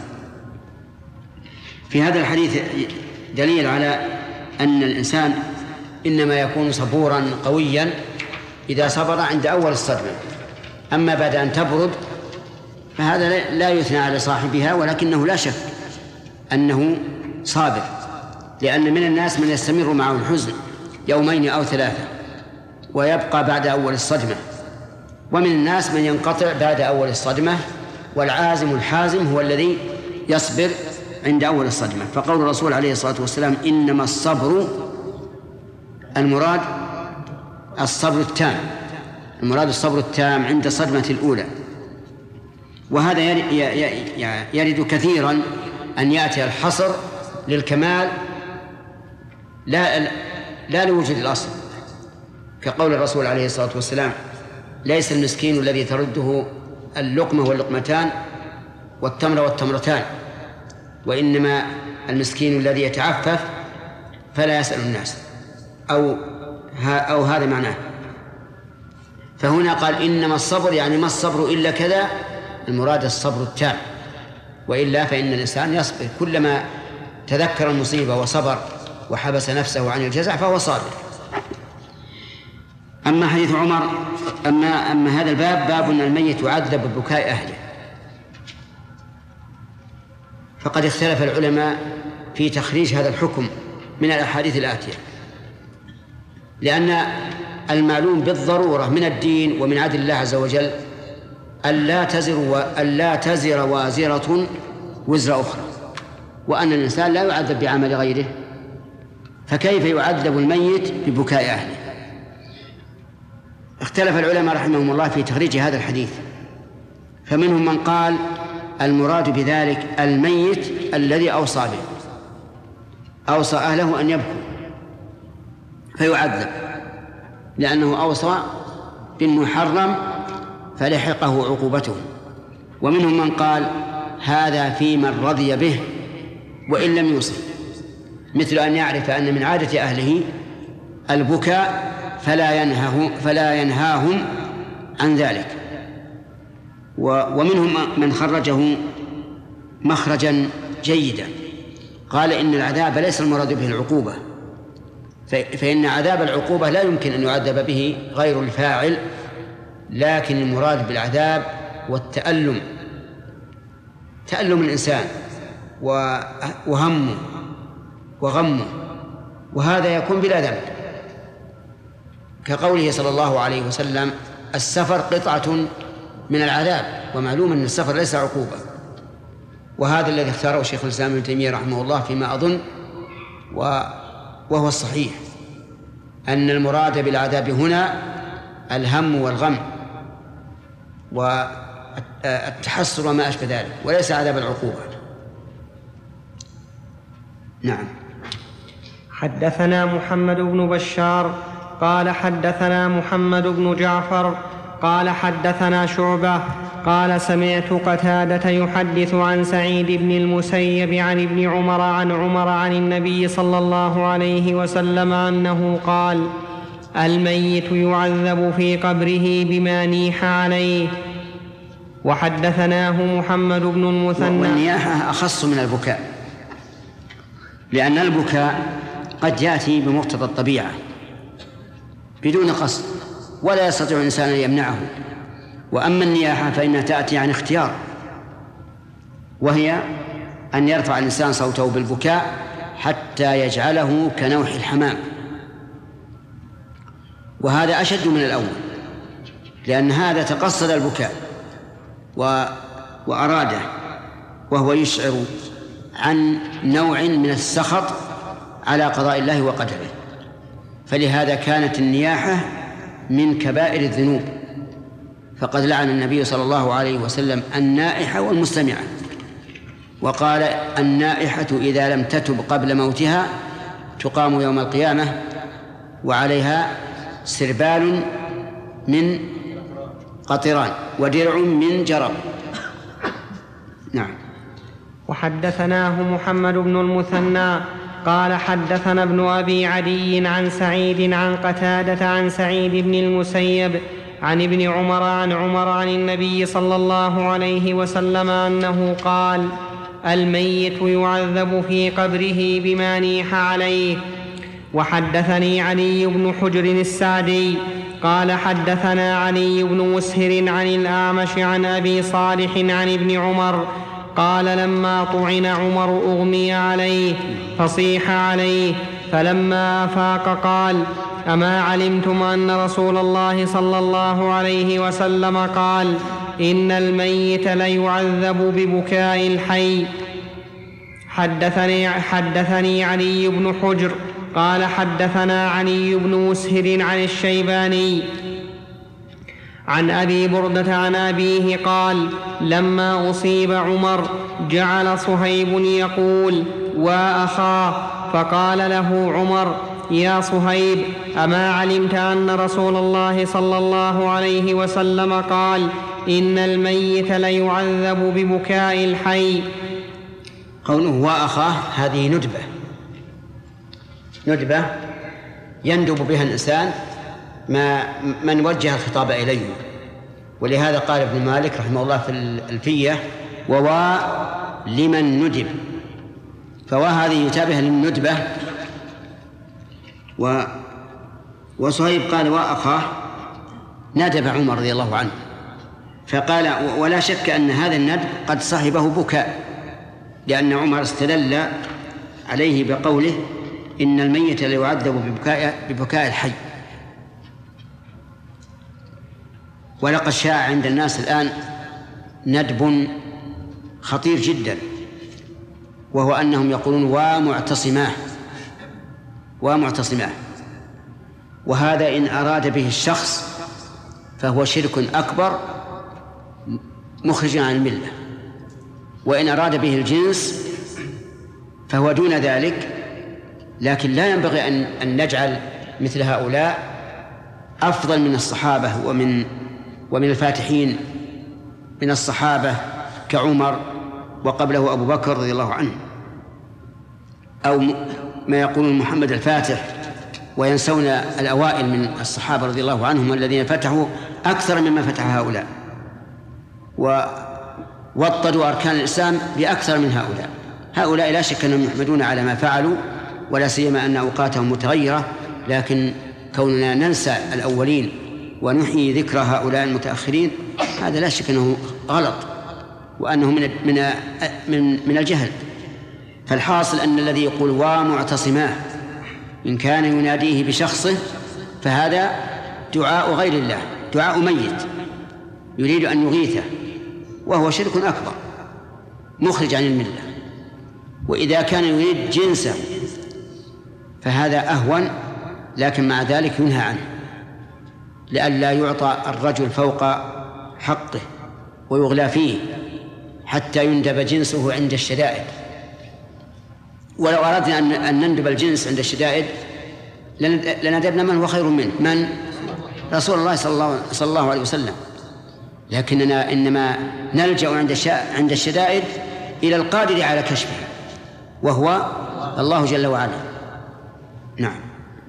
في هذا الحديث دليل على أن الإنسان إنما يكون صبورا قويا إذا صبر عند أول الصدمة. أما بعد أن تبرد فهذا لا يثنى على صاحبها، ولكنه لا شك أنه صابر، لأن من الناس من يستمر معه الحزن يومين أو ثلاثة ويبقى بعد أول الصدمة، ومن الناس من ينقطع بعد أول الصدمة، والعازم الحازم هو الذي يصبر عند أول الصدمة. فقول الرسول عليه الصلاة والسلام: إنما الصبر، المراد الصبر التام، المراد الصبر التام عند الصدمة الأولى. وهذا يرد كثيرا أن يأتي الحصر للكمال لا لا لوجود الأصل، كقول الرسول عليه الصلاة والسلام: ليس المسكين الذي ترده اللقمة واللقمتان والتمر والتمرتان، وإنما المسكين الذي يتعفف فلا يسأل الناس، أو أو هذا معناه. فهنا قال: إنما الصبر، يعني ما الصبر إلا كذا، المراد الصبر التام، وإلا فإن الإنسان يصبر، كلما تذكر المصيبة وصبر وحبس نفسه عن الجزع فهو صابر. أما حديث عمر أما, أما هذا الباب باب أن الميت يعذب ببكاء أهله، فقد اختلف العلماء في تخريج هذا الحكم من الأحاديث الآتية، لأن المعلوم بالضرورة من الدين ومن عدل الله عز وجل ألا تزر ألا تزر وازرة وزر أخرى، وأن الإنسان لا يعذب بعمل غيره، فكيف يعذب الميت ببكاء أهله؟ اختلف العلماء رحمهم الله في تخريج هذا الحديث، فمنهم من قال المراد بذلك الميت الذي أوصى به، أوصى أهله أن يبكوا فيعذب لأنه أوصى بالمحرم فلحقه عقوبته. ومنهم من قال هذا في من رضي به وإن لم يوصي، مثل أن يعرف أن من عادة أهله البكاء فلا ينهاه فلا ينهاهم عن ذلك. ومنهم من خرجه مخرجا جيدا، قال إن العذاب ليس المراد به العقوبة، فإن عذاب العقوبة لا يمكن أن يعذب به غير الفاعل، لكن المراد بالعذاب والتألم، تألم الإنسان وهمه وغمه، وهذا يكون بلا ذنب، كقوله صلى الله عليه وسلم السفر قطعة من العذاب، ومعلوم أن السفر ليس عقوبة. وهذا الذي اختاره شيخ الإسلام ابن تيمية رحمه الله فيما أظن وهو الصحيح، أن المراد بالعذاب هنا الهم والغم والتحسر وما أشبه ذلك، وليس عذاب العقوبة. نعم. حدثنا محمد بن بشار قال حدثنا محمد بن جعفر قال حدثنا شعبة قال سمعت قتادة يحدث عن سعيد بن المسيب عن ابن عمر عن عمر عن النبي صلى الله عليه وسلم أنه قال الميت يعذب في قبره بما نيح عليه. وحدثناه محمد بن المثنى. والنياحة أخص من البكاء، لأن البكاء قد يأتي بمقتضى الطبيعة بدون قصد ولا يستطيع الإنسان أن يمنعه، وأما النياحة فإنها تأتي عن اختيار، وهي أن يرفع الإنسان صوته بالبكاء حتى يجعله كنوح الحمام، وهذا أشد من الأول، لأن هذا تقصد البكاء و... وأراده، وهو يشعر عن نوع من السخط على قضاء الله وقدره. فلهذا كانت النياحة من كبائر الذنوب، فقد لعن النبي صلى الله عليه وسلم النائحة والمستمعة، وقال النائحة إذا لم تتب قبل موتها تقام يوم القيامة وعليها سربال من قطران ودرع من جرب. نعم. وحدثناه محمد بن المثنى قال حدثنا ابن أبي عدي عن سعيد عن قتادة عن سعيد بن المسيب عن ابن عمر عن عمر عن النبي صلى الله عليه وسلم أنه قال الميت يعذب في قبره بما نيح عليه. وحدثني علي بن حجر السعدي قال حدثنا علي بن مسهر عن الأعمش عن أبي صالح عن ابن عمر قال لما طعن عمر أغمي عليه فصيح عليه، فلما أفاق قال أما علمتم أن رسول الله صلى الله عليه وسلم قال إن الميت ليعذب ببكاء الحي. حدثني, حدثني علي بن حجر قال حدثنا علي بن مسهر عن الشيباني عن أبي بردة عن أبيه قال لما أصيب عمر جعل صهيب يقول وأخاه، فقال له عمر يا صهيب أما علمت أن رسول الله صلى الله عليه وسلم قال إن الميت ليعذب ببكاء الحي. قوله وأخاه هذه ندبة ندبة يندب بها الإنسان ما من وجه الخطاب إليه، ولهذا قال ابن مالك رحمه الله في الألفية: ووا لمن ندب، فوا هذه يتابه للندبة. و وصهيب قال: وأخاه ندب عمر رضي الله عنه، فقال: ولا شك أن هذا الندب قد صحبه بكاء، لأن عمر استدل عليه بقوله: إن الميت ليعذب ببكاء, ببكاء الحي. ولقد شاع عند الناس الآن ندب خطير جدا، وهو أنهم يقولون ومعتصماه ومعتصماه، وهذا إن أراد به الشخص فهو شرك أكبر مخرج عن الملة، وإن أراد به الجنس فهو دون ذلك. لكن لا ينبغي أن, أن نجعل مثل هؤلاء أفضل من الصحابة ومن ومن الفاتحين من الصحابة كعمر وقبله أبو بكر رضي الله عنه، أو ما يقولون محمد الفاتح، وينسون الأوائل من الصحابة رضي الله عنهم الذين فتحوا أكثر مما فتح هؤلاء، ووطدوا أركان الإسلام بأكثر من هؤلاء. هؤلاء لا شك أنهم يحمدون على ما فعلوا، ولا سيما أن أوقاتهم متغيرة، لكن كوننا ننسى الأولين ونحيي ذكر هؤلاء المتأخرين هذا لا شك أنه غلط، وأنه من من من من الجهل. فالحاصل أن الذي يقول ومعتصماه إن كان يناديه بشخصه فهذا دعاء غير الله، دعاء ميت يريد أن يغيثه، وهو شرك أكبر مخرج عن الملة. وإذا كان يريد جنسه فهذا أهون، لكن مع ذلك ينهى عنه لئلا يعطى الرجل فوق حقه ويغلى فيه حتى يندب جنسه عند الشدائد. ولو أردنا أن نندب الجنس عند الشدائد لندبنا من هو خير منه، من رسول الله صلى الله عليه وسلم، لكننا إنما نلجأ عند الشدائد إلى القادر على كشفه وهو الله جل وعلا. نعم.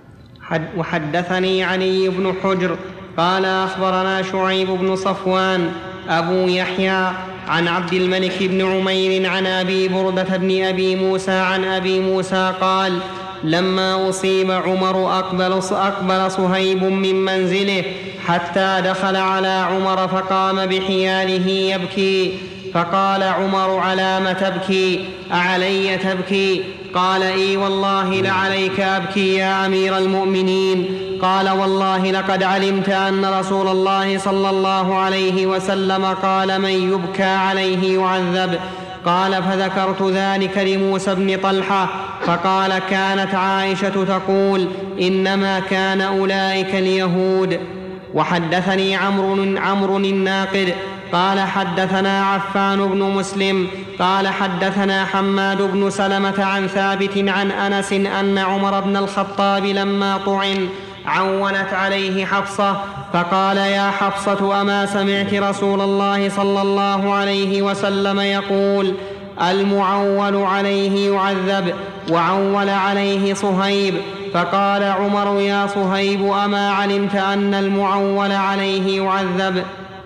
وحدثني علي بن حجر قال أخبرنا شعيب بن صفوان أبو يحيى عن عبد الملك بن عمير عن أبي بردة بن أبي موسى عن أبي موسى قال: لما أصيب عمر أقبل, أقبل صهيب من منزله حتى دخل على عمر فقام بحياله يبكي، فقال عمر: على ما تبكي؟ أعلي تبكي؟ قال: إي والله لعليك أبكي يا أمير المؤمنين. قال: والله لقد علمت أن رسول الله صلى الله عليه وسلم قال: من يبكى عليه يعذب. قال: فذكرت ذلك لموسى بن طلحة فقال: كانت عائشة تقول: إنما كان أولئك اليهود. وحدثني عمرو عمرو الناقد قال: حدثنا عفان بن مسلم قال: حدثنا حماد بن سلمة عن ثابت عن أنس أن عمر بن الخطاب لما طعن عونت عليه حفصة فقال: يا حفصة، أما سمعت رسول الله صلى الله عليه وسلم يقول: المعول عليه يعذب؟ وعول عليه صهيب. فقال عمر: يا صهيب، أما علمت أن المعول عليه يعذب؟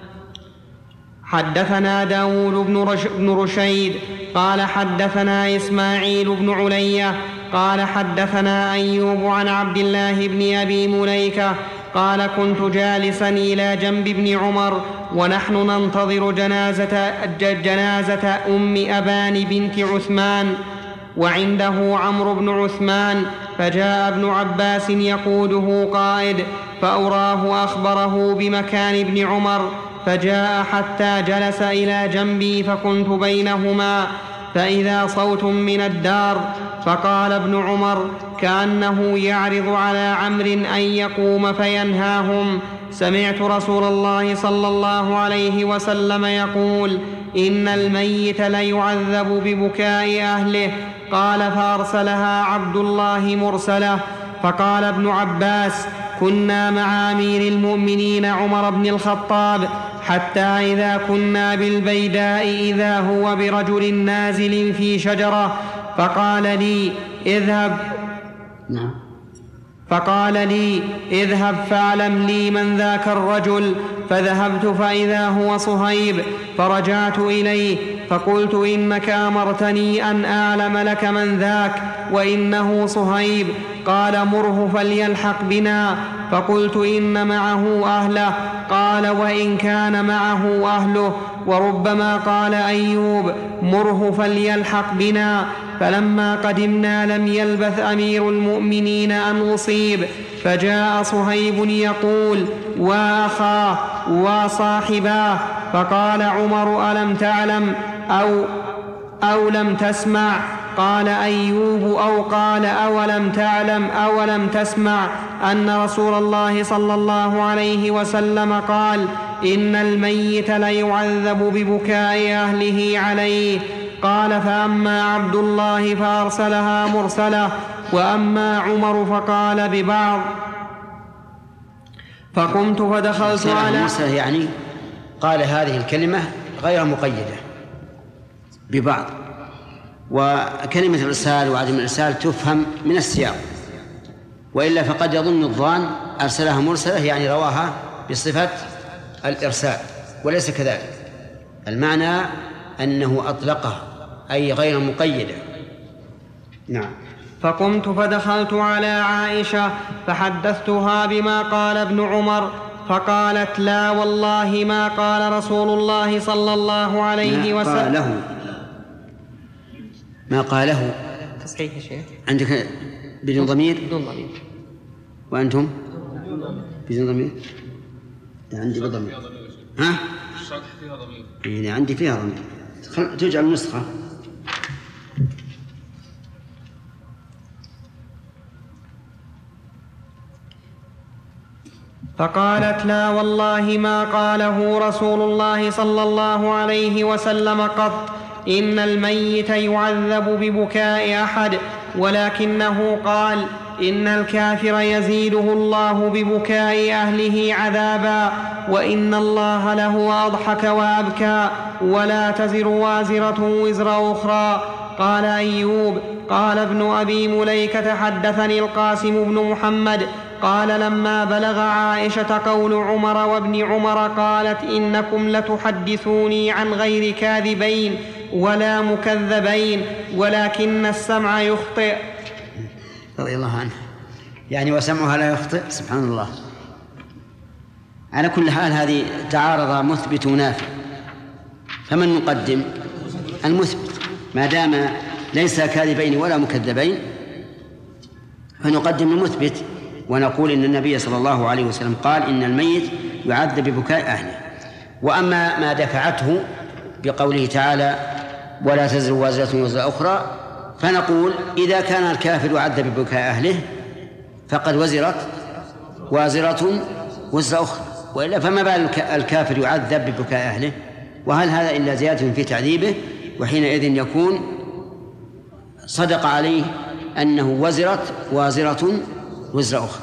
حدثنا داود بن رشيد قال: حدثنا إسماعيل بن علية قال: حدثنا أيوب عن عبد الله بن أبي مليكة قال: كنت جالسا إلى جنب ابن عمر ونحن ننتظر جنازة, جنازة أم أبان بنت عثمان وعنده عمرو بن عثمان، فجاء ابن عباس يقوده قائد، فأراه أخبره بمكان ابن عمر، فجاء حتى جلس إلى جنبي فكنت بينهما، فإذا صوت من الدار، فقال ابن عمر كأنه يعرض على عمرو أن يقوم فينهاهم: سمعت رسول الله صلى الله عليه وسلم يقول: إن الميت ليعذب ببكاء أهله. قال: فأرسلها عبد الله مرسله. فقال ابن عباس: كنا مع أمير المؤمنين عمر بن الخطاب حتى إذا كنا بالبيداء إذا هو برجل نازل في شجرة، فقال لي: اذهب. نعم. فقال لي: اذهب فاعلم لي من ذاك الرجل. فذهبت فإذا هو صهيب، فرجعت إليه فقلت: إنك أمرتني أن أعلم لك من ذاك، وإنه صهيب. قال: مره فليلحق بنا. فقلت: إن معه أهله. قال: وإن كان معه أهله. وربما قال أيوب: مره فليلحق بنا. فلما قدمنا لم يلبث أمير المؤمنين أن أصيب، فجاء صهيب يقول: وأخاه وصاحباه. فقال عمر: ألم تعلم أو, أو لم تسمع؟ قال أيوب: أو قال: أولم تعلم أولم تسمع أن رسول الله صلى الله عليه وسلم قال: إن الميت ليعذب ببكاء أهله عليه. قال: فأما عبد الله فأرسلها مرسلة، وأما عمر فقال ببعض. فقمت فدخلت على مرسلة، يعني قال هذه الكلمة غير مقيدة ببعض، وكلمة الإرسال وعدم الإرسال تفهم من السياق، وإلا فقد يظن الظان أرسلها مرسلة يعني رواها بصفة الإرسال، وليس كذلك. المعنى أنه أطلقها أي غير مقيدة. نعم. فقمت فدخلت على عائشة فحدثتها بما قال ابن عمر، فقالت: لا والله ما قال رسول الله صلى الله عليه وسلم. ما قاله ما قاله تصحيح يا شيخ. عندك بدون ضمير؟ بدون ضمير. وأنتم بدون ضمير؟ عندي بضمير. ها؟ الشرح فيها ضمير. يعني عندي فيها ضمير. تجعل النسخة. فقالت: لا والله ما قاله رسول الله صلى الله عليه وسلم قط، إن الميت يعذب ببكاء أحد، ولكنه قال: إن الكافر يزيده الله ببكاء أهله عذابا، وإن الله له أضحك وأبكى، ولا تزر وازرة وزر أخرى. قال أيوب: قال ابن أبي مليكة: حدثني القاسم بن محمد قال: لما بلغ عائشة قول عمر وابن عمر قالت: إنكم لتحدثوني عن غير كاذبين ولا مكذبين، ولكن السمع يخطئ. رضي الله عنه. يعني وسمعها لا يخطئ. سبحان الله. على كل حال هذه تعارض مثبت ونافي، فمن نقدم؟ المثبت، ما دام ليس كاذبين ولا مكذبين فنقدم المثبت، ونقول إن النبي صلى الله عليه وسلم قال: إن الميت يعذب ببكاء أهله. وأما ما دفعته بقوله تعالى: ولا تزر وازرة وزر أخرى، فنقول إذا كان الكافر يعذب ببكاء أهله فقد وزرت وازرة وزر أخرى، وإلا فما بال الكافر يعذب ببكاء أهله؟ وهل هذا إلا زيادة في تعذيبه؟ وحينئذ يكون صدق عليه أنه وزرت وازرة وزر أخرى.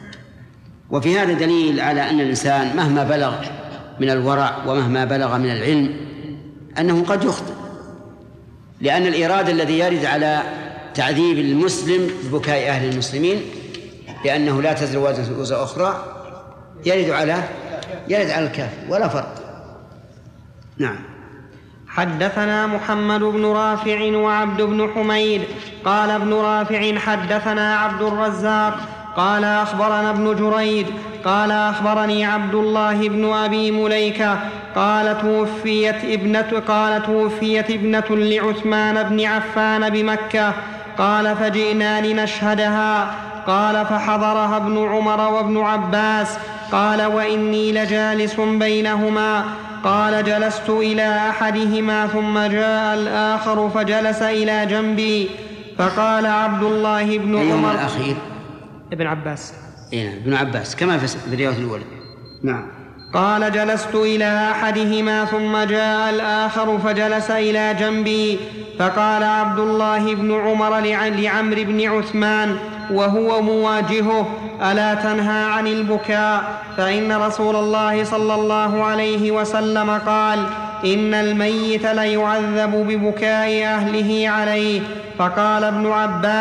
وفي هذا دليل على أن الإنسان مهما بلغ من الورع ومهما بلغ من العلم أنه قد يخطئ، لأن الإرادة الذي يرد على تعذيب المسلم ببكاء أهل المسلمين لأنه لا تزر وازرة وزر أخرى يرد على يرد على الكافر، ولا فرق. نعم. حدثنا محمد بن رافع وعبد بن حميد. قال ابن رافع: حدثنا عبد الرزاق قال أخبرنا ابن جريج قال أخبرني عبد الله بن أبي مليكة قال توفيت ابنة قال توفيت ابنة لعثمان بن عفان بمكة، قال فجئنا لنشهدها، قال فحضرها ابن عمر وابن عباس، قال وإني لجالس بينهما، قال جلست إلى أحدهما ثم جاء الآخر فجلس إلى جنبي، فقال عبد الله بن عمر الأخير ابن عباس إيه ابن عباس كما في الرواية الأولى. نعم. قال جلست إلى أحدهما ثم جاء الآخر فجلس إلى جنبي، فقال عبد الله بن عمر لعمرو بن عثمان وهو مواجهه: ألا تنهى عن البكاء؟ فإن رسول الله صلى الله عليه وسلم قال: إن الميت ليعذب ببكاء أهله عليه. فقال ابن عباس: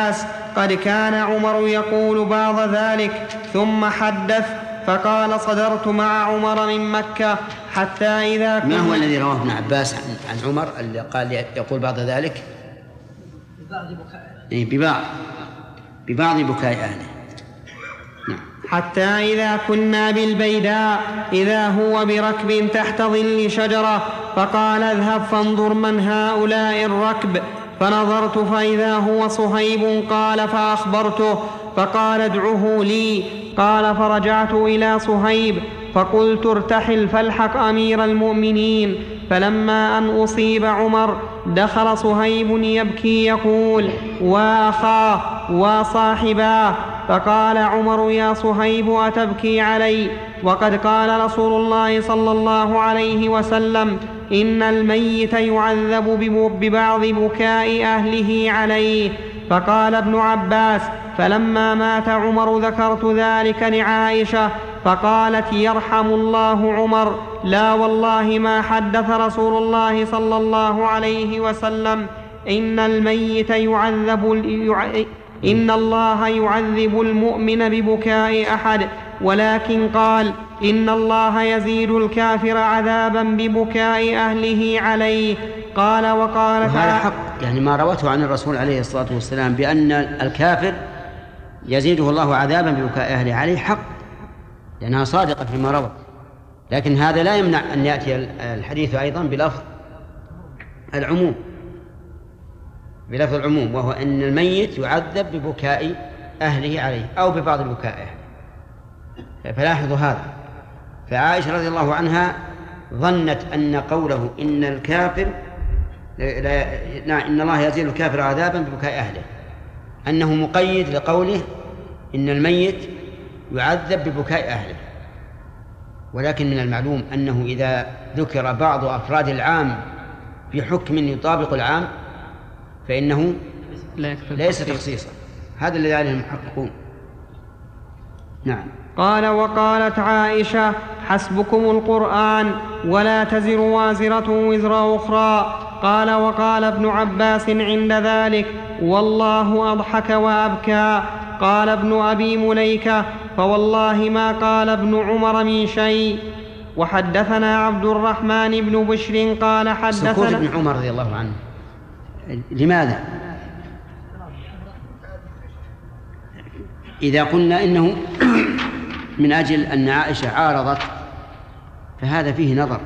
قد كان عمر يقول بعض ذلك ثم حدث فقال صدرت مع عمر من مكة حتى إذا كنت. ما هو الذي رواه ابن عباس عن, عن عمر اللي قال يقول بعض ذلك؟ ببعض بكاء إيه ببعض ببعض بكاء أهله. حتى إذا كنا بالبيداء إذا هو بركب تحت ظل شجرة فقال اذهب فانظر من هؤلاء الركب، فنظرت فإذا هو صهيب قال فأخبرته فقال ادعه لي، قال فرجعت إلى صهيب فقلت ارتحل فالحق أمير المؤمنين، فلما أن أصيب عمر دخل صهيب يبكي يقول وأخاه وصاحباه، فقال عمر يا صهيب أتبكي علي وقد قال رسول الله صلى الله عليه وسلم إن الميت يعذب ببعض بكاء أهله عليه. فقال ابن عباس فلما مات عمر ذكرت ذلك لعائشة فقالت يرحم الله عمر، لا والله ما حدث رسول الله صلى الله عليه وسلم إن الميت يعذب إن الله يعذب المؤمن ببكاء أحد، ولكن قال إن الله يزيد الكافر عذابا ببكاء أهله عليه. قال وقال وهذا حق، يعني ما روته عن الرسول عليه الصلاة والسلام بأن الكافر يزيده الله عذابا ببكاء أهله عليه حق، لأنها صادقة فيما روت، لكن هذا لا يمنع أن يأتي الحديث أيضا بلفظ العموم بلفظ العموم وهو أن الميت يعذب ببكاء أهله عليه أو ببعض بكاء أهله. فلاحظوا هذا، فعائشة رضي الله عنها ظنت أن قوله إن الكافر لا إن الله يزيل الكافر عذابا ببكاء أهله أنه مقيد لقوله إن الميت يعذب ببكاء أهله، ولكن من المعلوم أنه إذا ذكر بعض أفراد العام بحكم يطابق العام فإنه ليس تخصيصا، هذا الذي عليه المحققون. نعم. قال وقالت عائشة حسبكم القرآن ولا تزر وازرة وزر أخرى. قال وقال ابن عباس عند ذلك والله أضحك وأبكى. قال ابن أبي مليكة فوالله ما قال ابن عمر من شيء. وحدثنا عبد الرحمن بن بشر قال حدثنا سكوت ابن عمر رضي الله عنه لماذا؟ إذا قلنا إنه من أجل أن عائشة عارضت فهذا فيه نظر،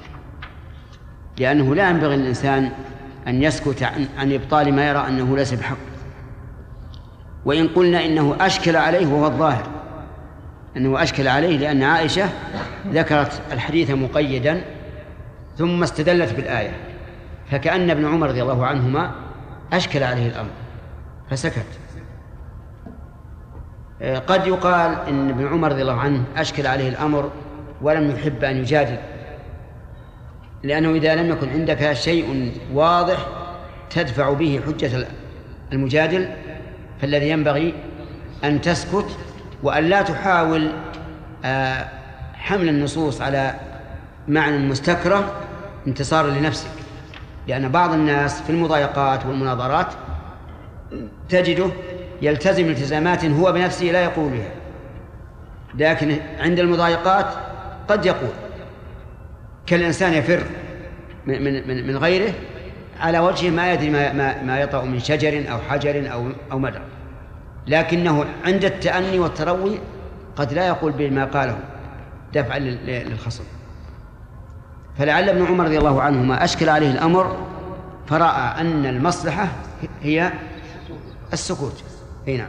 لأنه لا ينبغي للإنسان أن يسكت عن, عن إبطال ما يرى أنه ليس بحق. وإن قلنا إنه أشكل عليه وهو الظاهر أنه أشكل عليه لأن عائشة ذكرت الحديث مقيدا ثم استدلت بالآية، فكأن ابن عمر رضي الله عنهما أشكل عليه الأمر فسكت. قد يقال إن ابن عمر رضي الله عنه أشكل عليه الأمر ولم يحب أن يجادل، لأنه إذا لم يكن عندك شيء واضح تدفع به حجة المجادل فالذي ينبغي أن تسكت وأن لا تحاول حمل النصوص على معنى مستكره انتصارا لنفسك، لأن بعض الناس في المضايقات والمناظرات تجده يلتزم التزامات هو بنفسه لا يقولها، لكن عند المضايقات قد يقول، كالإنسان يفر من, من, من غيره على وجه ما يدري ما, ما, ما يطأ من شجر أو حجر أو, أو مدر، لكنه عند التأني والتروي قد لا يقول بما قاله دفعا للخصم. فلعل ابن عمر رضي الله عنهما أشكل عليه الأمر فرأى أن المصلحة هي السكوت. هنا.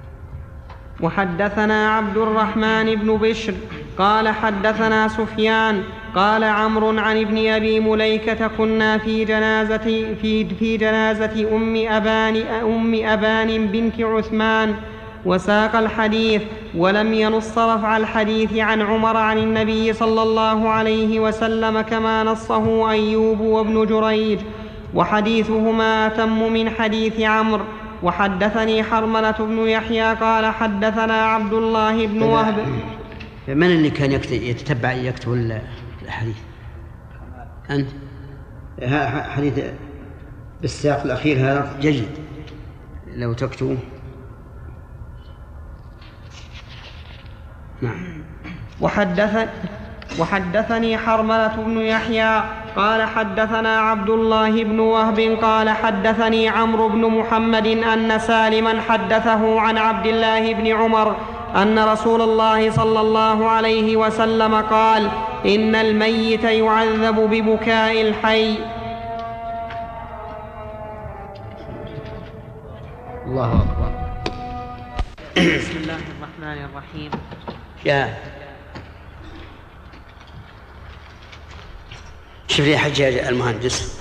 وحدثنا عبد الرحمن بن بشر قال حدثنا سفيان قال عمرو عن ابن أبي مليكة كنا في جنازة في في جنازة أم أبان أم أبان بنت عثمان وساق الحديث ولم ينص رفع الحديث عن عمر عن النبي صلى الله عليه وسلم كما نصه أيوب وابن جريج، وحديثهما أتم من حديث عمرو. وحدثني حرملة بن يحيى قال حدثنا عبد الله بن وهب. من اللي كان يتتبع يكتب الحديث؟ أنت؟ حديث بالساق الأخير هذا جيد لو تكتبه. نعم. وحدث وحدثني حرملة بن يحيى قال حدثنا عبد الله بن وهب قال حدثني عمرو بن محمد أن سالما حدثه عن عبد الله بن عمر أن رسول الله صلى الله عليه وسلم قال إن الميت يعذب ببكاء الحي. الله أكبر. بسم الله الرحمن الرحيم. يا شوف لي حجاج المهندس.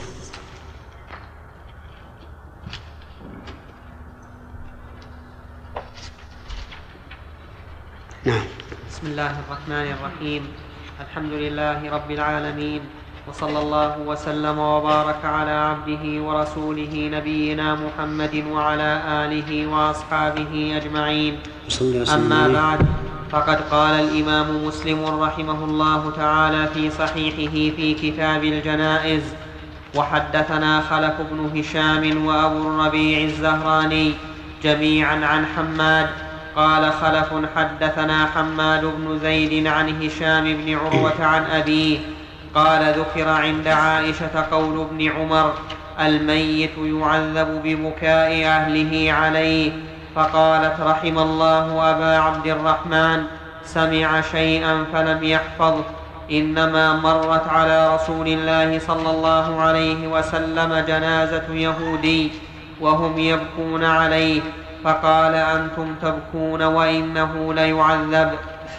نعم. بسم الله الرحمن الرحيم. الحمد لله رب العالمين، وصلى الله وسلم وبارك على عبده ورسوله نبينا محمد وعلى آله وأصحابه أجمعين. أما بعد، فقد قال الإمام مسلم رحمه الله تعالى في صحيحه في كتاب الجنائز: وحدثنا خلف بن هشام وأبو الربيع الزهراني جميعا عن حماد قال خلف حدثنا حماد بن زيد عن هشام بن عروة عن أبيه قال ذكر عند عائشة قول ابن عمر: الميت يعذب ببكاء أهله عليه، فقالت: رحم الله أبا عبد الرحمن، سمع شيئا فلم يحفظه، إنما مرت على رسول الله صلى الله عليه وسلم جنازة يهودي وهم يبكون عليه، فقال: أنتم تبكون وإنه ليعذب.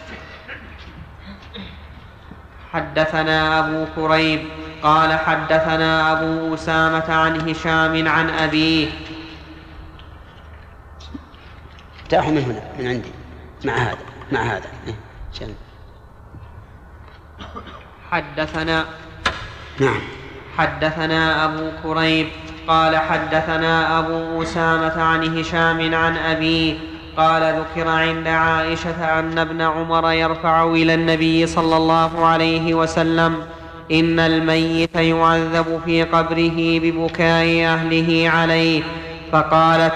حدثنا أبو كريب قال حدثنا أبو أسامة عن هشام عن أبيه. افتحوا من هنا من عندي مع هذا مع هذا شل. حدثنا نعم حدثنا أبو كريب قال حدثنا أبو أسامة عن هشام عن أبيه قال ذكر عند عائشة أن ابن عمر يرفع إلى النبي صلى الله عليه وسلم: إن الميت يعذب في قبره ببكاء أهله عليه، فقالت: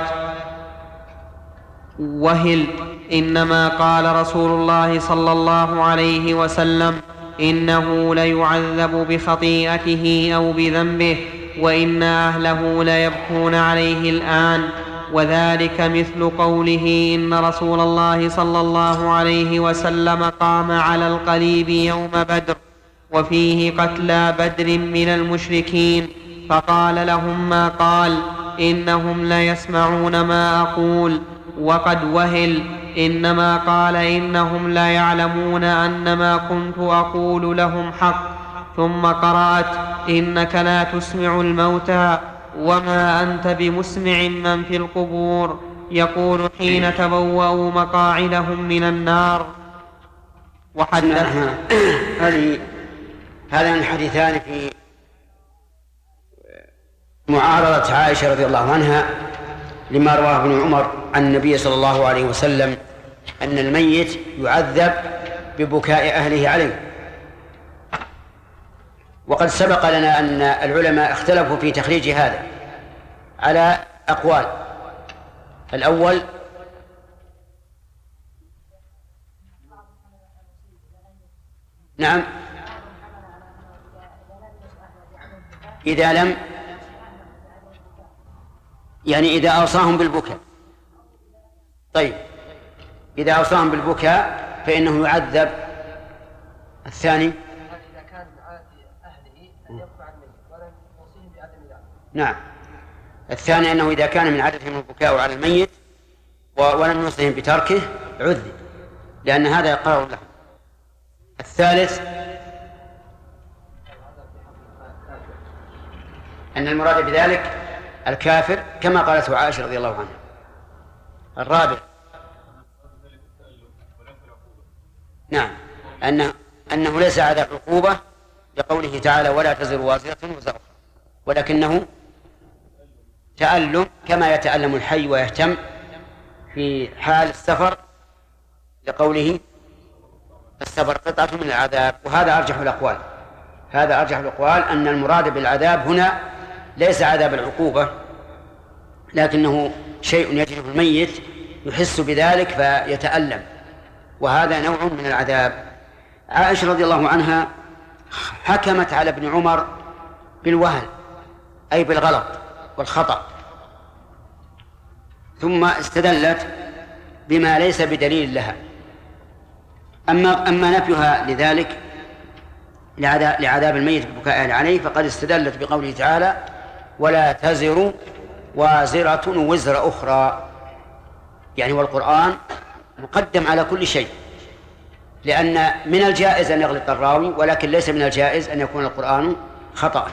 وهل، إنما قال رسول الله صلى الله عليه وسلم: إنه ليعذب بخطيئته أو بذنبه، وإن أهله ليبكون عليه الآن. وذلك مثل قوله: إن رسول الله صلى الله عليه وسلم قام على القليب يوم بدر وفيه قتلى بدر من المشركين، فقال لهم ما قال: إنهم ليسمعون ما أقول. وقد وهل، إنما قال: إنهم لا يعلمون أن ما كنت أقول لهم حق. ثم قرأت: إنك لا تسمع الموتى وما أنت بمسمع من في القبور، يقول حين تبوأوا مقاعدهم من النار. وحدثنا هذه هذان الحديثان في معارضة عائشة رضي الله عنها لما رواه ابن عمر عن النبي صلى الله عليه وسلم أن الميت يعذب ببكاء أهله عليه. وقد سبق لنا أن العلماء اختلفوا في تخريج هذا على أقوال. الأول: نعم، إذا لم يعني إذا أوصاهم بالبكاء. طيب، إذا أوصاهم بالبكاء فإنه يعذب. الثاني: نعم، الثاني أنه إذا كان من عادتهم البكاء على الميت ولم يوصهم بتركه عذب، لأن هذا يقرر له. الثالث أن المراد بذلك الكافر كما قالته عائشة رضي الله عنها. الرابع: نعم، أنه, أنه ليس عذاب عقوبة لقوله تعالى: ولا تزر وازرة وزر أخرى، ولكنه تألم كما يتألم الحي ويهتم في حال السفر، لقوله: السفر قطعة من العذاب. وهذا أرجح الأقوال هذا أرجح الأقوال أن المراد بالعذاب هنا ليس عذاب العقوبة، لكنه شيء يجري الميت يحس بذلك فيتألم، وهذا نوع من العذاب. عائشة رضي الله عنها حكمت على ابن عمر بالوهن أي بالغلط والخطأ، ثم استدلت بما ليس بدليل لها. أما, أما نفيها لذلك لعذاب الميت ببكاء عليه فقد استدلت بقوله تعالى ولا تزر وازرة وزر أخرى، يعني والقرآن مقدم على كل شيء، لأن من الجائز أن يغلط الراوي، ولكن ليس من الجائز أن يكون القرآن خطأ.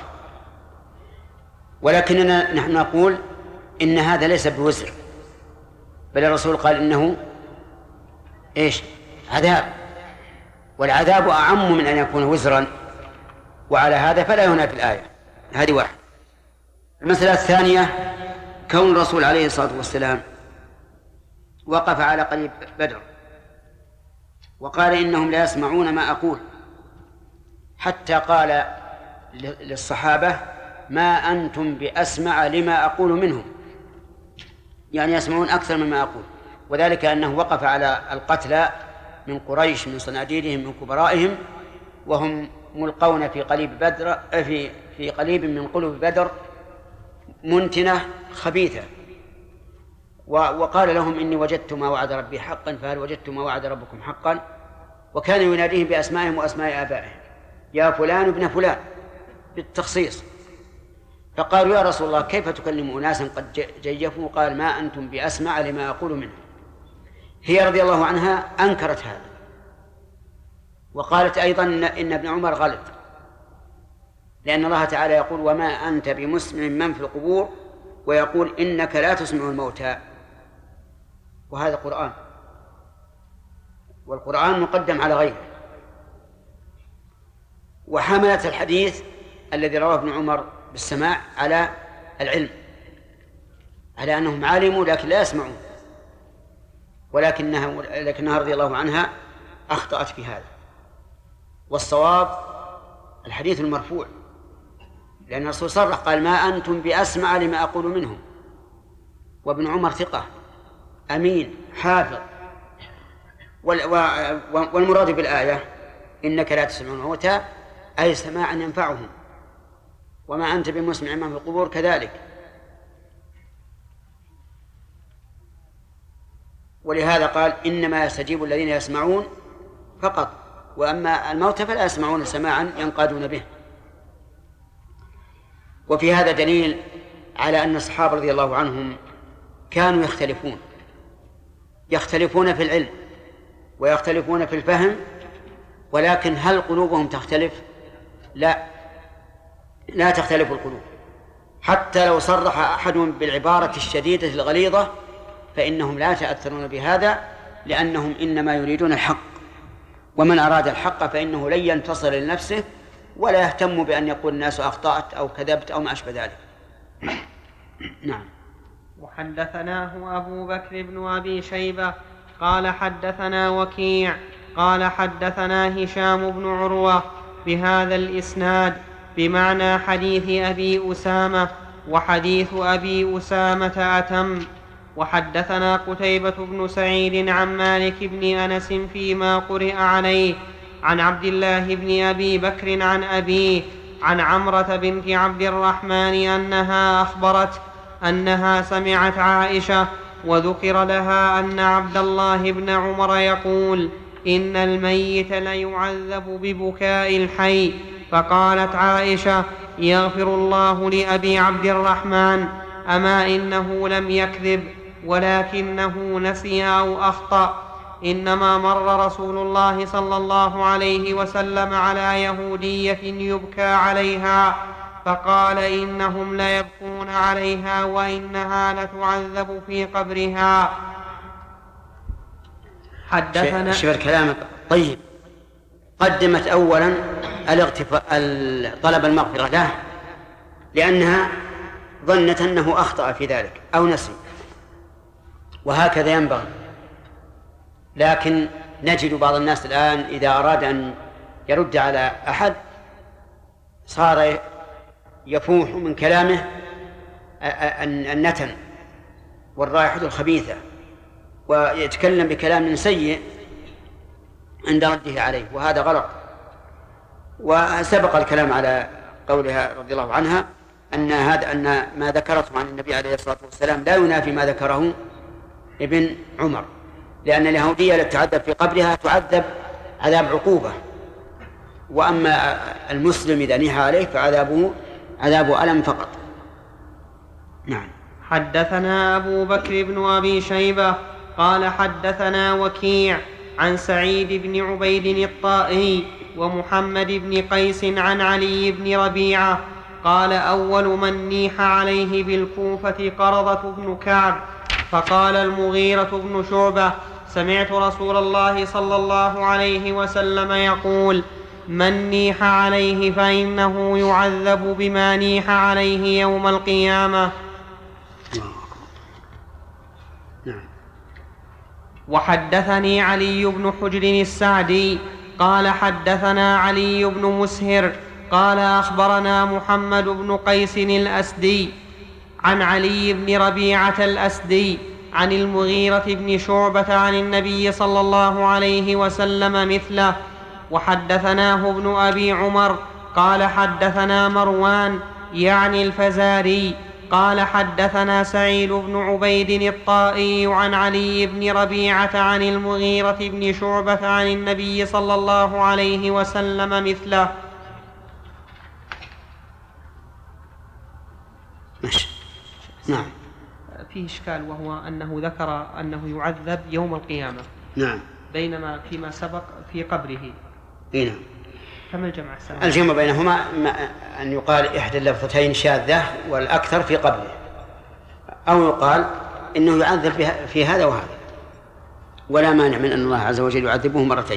ولكننا نحن نقول إن هذا ليس بوزر، بل الرسول قال إنه إيش؟ عذاب، والعذاب أعم من أن يكون وزرا، وعلى هذا فلا ينافي الآية. هذه واحد. المسألة الثانية كون الرسول عليه الصلاة والسلام وقف على قليب بدر وقال إنهم لا يسمعون ما أقول، حتى قال للصحابة ما أنتم بأسمع لما أقول منهم، يعني يسمعون أكثر مما أقول، وذلك أنه وقف على القتلى من قريش من صناديدهم من كبرائهم وهم ملقون في قليب بدر في في قليب من قلوب بدر منتنة خبيثة، وقال لهم إني وجدت ما وعد ربي حقا فهل وجدتم ما وعد ربكم حقا، وكان يناديهم بأسمائهم وأسماء آبائهم يا فلان ابن فلان بالتخصيص. فقالوا يا رسول الله كيف تكلم أناسا قد جيفوا؟ قال ما أنتم بأسمع لما أقول منه. هي رضي الله عنها أنكرت هذا وقالت أيضا إن ابن عمر غلط، لأن الله تعالى يقول وما أنت بمسمع من في القبور، ويقول إنك لا تسمع الموتى، وهذا قرآن، والقرآن مقدم على غيره. وحملت الحديث الذي رواه ابن عمر بالسماع على العلم، على أنهم علموا لكن لا يسمعون، ولكنها, ولكنها رضي الله عنها أخطأت في هذا. والصواب الحديث المرفوع، لأن الرسول صرح قال ما أنتم بأسمع لما أقول منهم، وابن عمر ثقة أمين حافظ. والمراد بالآية إنك لا تسمع الموتى أي سماعا ينفعهم، وما أنت بمسمع من في القبور كذلك. ولهذا قال إنما يستجيب الذين يسمعون فقط، وأما الموتى فلا يسمعون سماعا ينقادون به. وفي هذا دليل على أن الصحابة رضي الله عنهم كانوا يختلفون يختلفون في العلم ويختلفون في الفهم، ولكن هل قلوبهم تختلف؟ لا، لا تختلف القلوب. حتى لو صرح أحدهم بالعبارة الشديدة الغليظة فإنهم لا يتأثرون بهذا، لأنهم إنما يريدون الحق، ومن أراد الحق فإنه لن ينتصر لنفسه ولا يهتم بأن يقول الناس أخطأت أو كذبت أو ما أشبه ذلك. نعم. وحدثناه أبو بكر بن أبي شيبة قال حدثنا وكيع قال حدثنا هشام بن عروة بهذا الإسناد بمعنى حديث أبي أسامة، وحديث أبي أسامة أتم. وحدثنا قتيبة بن سعيد عن مالك بن أنس فيما قرئ عليه عن عبد الله بن أبي بكر عن أبيه عن عمرة بنت عبد الرحمن أنها أخبرت أنها سمعت عائشة وذكر لها أن عبد الله بن عمر يقول إن الميت ليعذب ببكاء الحي، فقالت عائشة يغفر الله لأبي عبد الرحمن، أما إنه لم يكذب ولكنه نسي أو أخطأ، إنما مر رسول الله صلى الله عليه وسلم على يهودية يبكى عليها فقال إنهم ليبكون عليها وإنها لتعذب في قبرها. حدثنا شبر كلامك طيب. قدمت أولا الاغتفاء طلب المغفرة له لأنها ظنت أنه أخطأ في ذلك أو نسي، وهكذا ينبغي. لكن نجد بعض الناس الآن إذا أراد أن يرد على أحد صار يفوح من كلامه النتن والرائحة الخبيثة، ويتكلم بكلام سيء عند رده عليه، وهذا غلط. وسبق الكلام على قولها رضي الله عنها أن هذا أن ما ذكرته عن النبي عليه الصلاة والسلام لا ينافي ما ذكره ابن عمر، لأن اليهودية التي تعذب في قبرها تعذب عذاب عقوبة، وأما المسلم إذا نيح عليه فعذابه عذاب ألم فقط. نعم. حدثنا أبو بكر بن أبي شيبة قال حدثنا وكيع عن سعيد بن عبيد الطائي ومحمد بن قيس عن علي بن ربيعة قال أول من نيح عليه بالكوفة قرظة بن كعب، فقال المغيرة بن شعبة سمعت رسول الله صلى الله عليه وسلم يقول من نيح عليه فإنه يعذب بما نيح عليه يوم القيامة. وحدثني علي بن حجر السعدي قال حدثنا علي بن مسهر قال أخبرنا محمد بن قيس الأسدي عن علي بن ربيعة الأسدي عن المغيرة بن شعبة عن النبي صلى الله عليه وسلم مثله. وحدثناه ابن أبي عمر قال حدثنا مروان يعني الفزاري قال حدثنا سعيد بن عبيد الطائي عن علي بن ربيعة عن المغيرة بن شعبة عن النبي صلى الله عليه وسلم مثله. نعم. فيه إشكال، وهو أنه ذكر أنه يعذب يوم القيامة. نعم. بينما فيما سبق في قبره. نعم. كما الجمع السلام. الجمع بينهما أن يقال إحدى اللفظتين شاذة والأكثر في قبره، أو يقال إنه يعذب في هذا وهذا، ولا مانع من أن الله عز وجل يعذبه مرتين.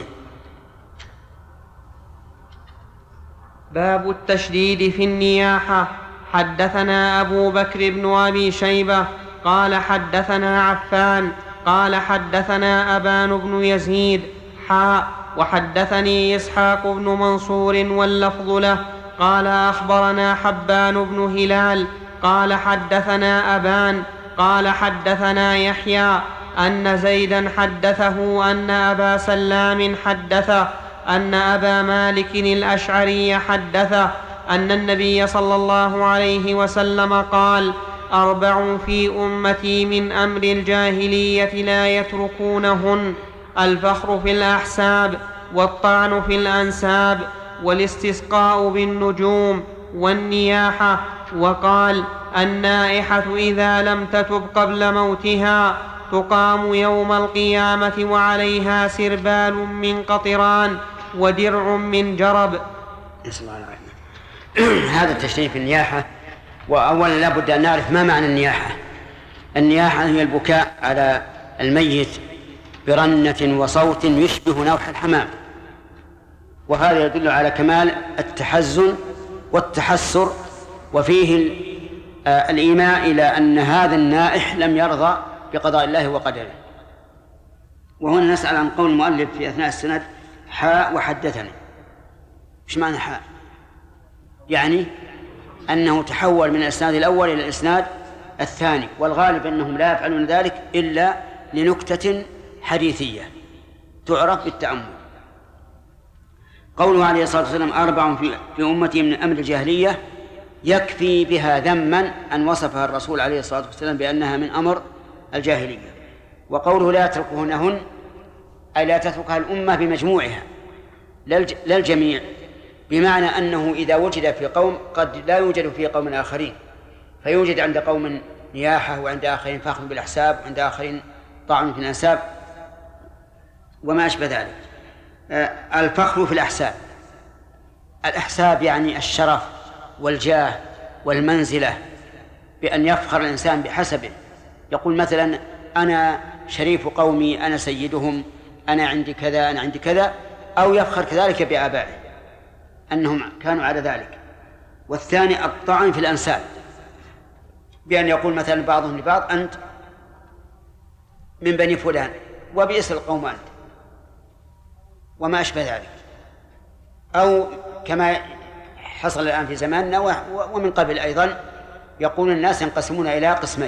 باب التشديد في النياحة. حدثنا أبو بكر بن أبي شيبة قال حدثنا عفان قال حدثنا أبان بن يزيد حاء وحدثني إسحاق بن منصور واللفظ له قال أخبرنا حبان بن هلال قال حدثنا أبان قال حدثنا يحيى أن زيدا حدثه أن أبا سلام حدثه أن أبا مالك الأشعري حدثه أن النبي صلى الله عليه وسلم قال أربع في أمتي من أمر الجاهلية لا يتركونهن: الفخر في الأحساب، والطعن في الأنساب، والاستسقاء بالنجوم، والنياحة. وقال النائحة إذا لم تتب قبل موتها تقام يوم القيامة وعليها سربال من قطران ودرع من جرب. هذا التشريف في النياحة. وأولا لا بد أن نعرف ما معنى النياحة. النياحة هي البكاء على الميت برنة وصوت يشبه نوح الحمام، وهذا يدل على كمال التحزن والتحسر، وفيه الإيماء إلى أن هذا النائح لم يرضى بقضاء الله وقدره. وهنا نسأل عن قول المؤلف في أثناء السند حاء وحدثني. إيش معنى حاء؟ يعني أنه تحول من الإسناد الأول إلى الإسناد الثاني، والغالب أنهم لا يفعلون ذلك إلا لنكتة حديثية تعرف بالتأمل. قوله عليه الصلاة والسلام أربع في أمتي من أمر الجاهلية يكفي بها ذما أن وصفها الرسول عليه الصلاة والسلام بأنها من أمر الجاهلية. وقوله لا يتركهنهن أي لا تتركها الأمة بمجموعها لا الجميع، بمعنى أنه إذا وجد في قوم قد لا يوجد في قوم آخرين، فيوجد عند قوم نياحة، وعند آخرين فخر بالأحساب، وعند آخرين طعن في الأنساب وما أشبه ذلك. الفخر في الأحساب، الأحساب يعني الشرف والجاه والمنزلة، بأن يفخر الإنسان بحسبه، يقول مثلا أنا شريف قومي، أنا سيدهم، أنا عندي كذا، أنا عندي كذا، أو يفخر كذلك بآبائه أنهم كانوا على ذلك. والثاني الطعن في الأنساب، بأن يقول مثلا بعضهم لبعض أنت من بني فلان وبئس القوم أنت، وما أشبه ذلك. أو كما حصل الآن في زماننا ومن قبل أيضا، يقول الناس ينقسمون إلى قسمين: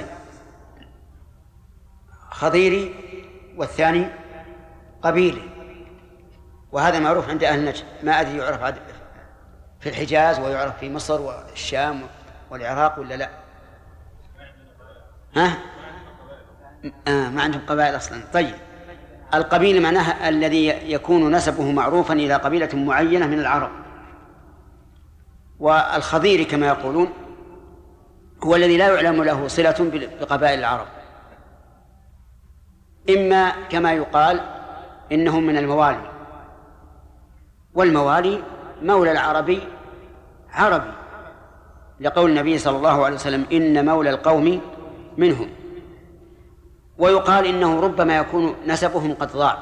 خضيري والثاني قبيلي. وهذا معروف عند أهل نجد. ما أدري يعرف في الحجاز ويعرف في مصر والشام والعراق ولا لا؟ ها؟ آه ما عندهم قبائل أصلا. طيب، القبيلة معناها الذي يكون نسبه معروفا إلى قبيلة معينة من العرب. والخضيري كما يقولون هو الذي لا يعلم له صلة بقبائل العرب، إما كما يقال إنهم من الموالي، والموالي مولى العربي عربي، لقول النبي صلى الله عليه وسلم إن مولى القوم منهم. ويقال إنه ربما يكون نسبهم قد ضاع،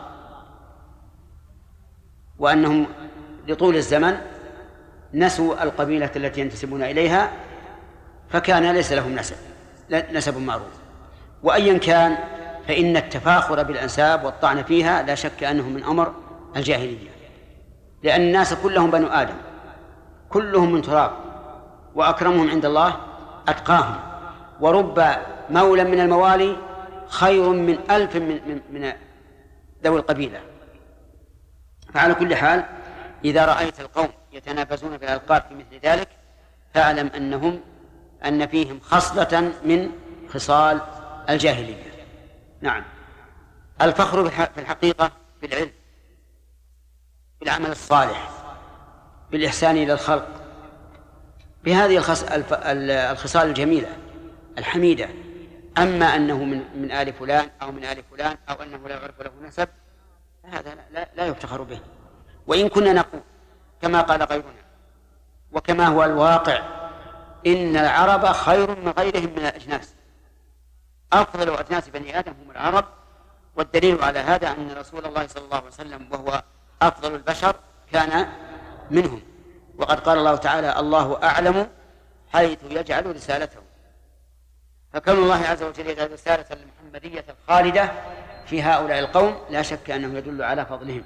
وأنهم لطول الزمن نسوا القبيلة التي ينتسبون إليها، فكان ليس لهم نسب نسب معروف. وأيا كان فإن التفاخر بالأنساب والطعن فيها لا شك أنه من أمر الجاهلية، لأن الناس كلهم بنو آدم، كلهم من تراب، وأكرمهم عند الله أتقاهم. ورب مولى من الموالي خير من ألف من, من, من ذوي القبيلة. فعلى كل حال إذا رأيت القوم يتنافسون في الألقاب في مثل ذلك فاعلم أنهم أن فيهم خصلة من خصال الجاهلية. نعم. الفخر في الحقيقة بالعلم، بالعمل الصالح، بالإحسان إلى الخلق، بهذه الخصال الجميلة الحميدة. أما أنه من, من آل فلان أو من آل فلان أو أنه لا يعرف له نسب، هذا لا, لا يفتخر به. وإن كنا نقول كما قال غيرنا وكما هو الواقع إن العرب خير من غيرهم من الأجناس، أفضل أجناس بني آدم هم العرب. والدليل على هذا أن رسول الله صلى الله عليه وسلم وهو أفضل البشر كان منهم، وقد قال الله تعالى الله أعلم حيث يجعل رسالته. فكون الله عز وجل يجعل رسالة المحمدية الخالدة في هؤلاء القوم لا شك أنه يدل على فضلهم.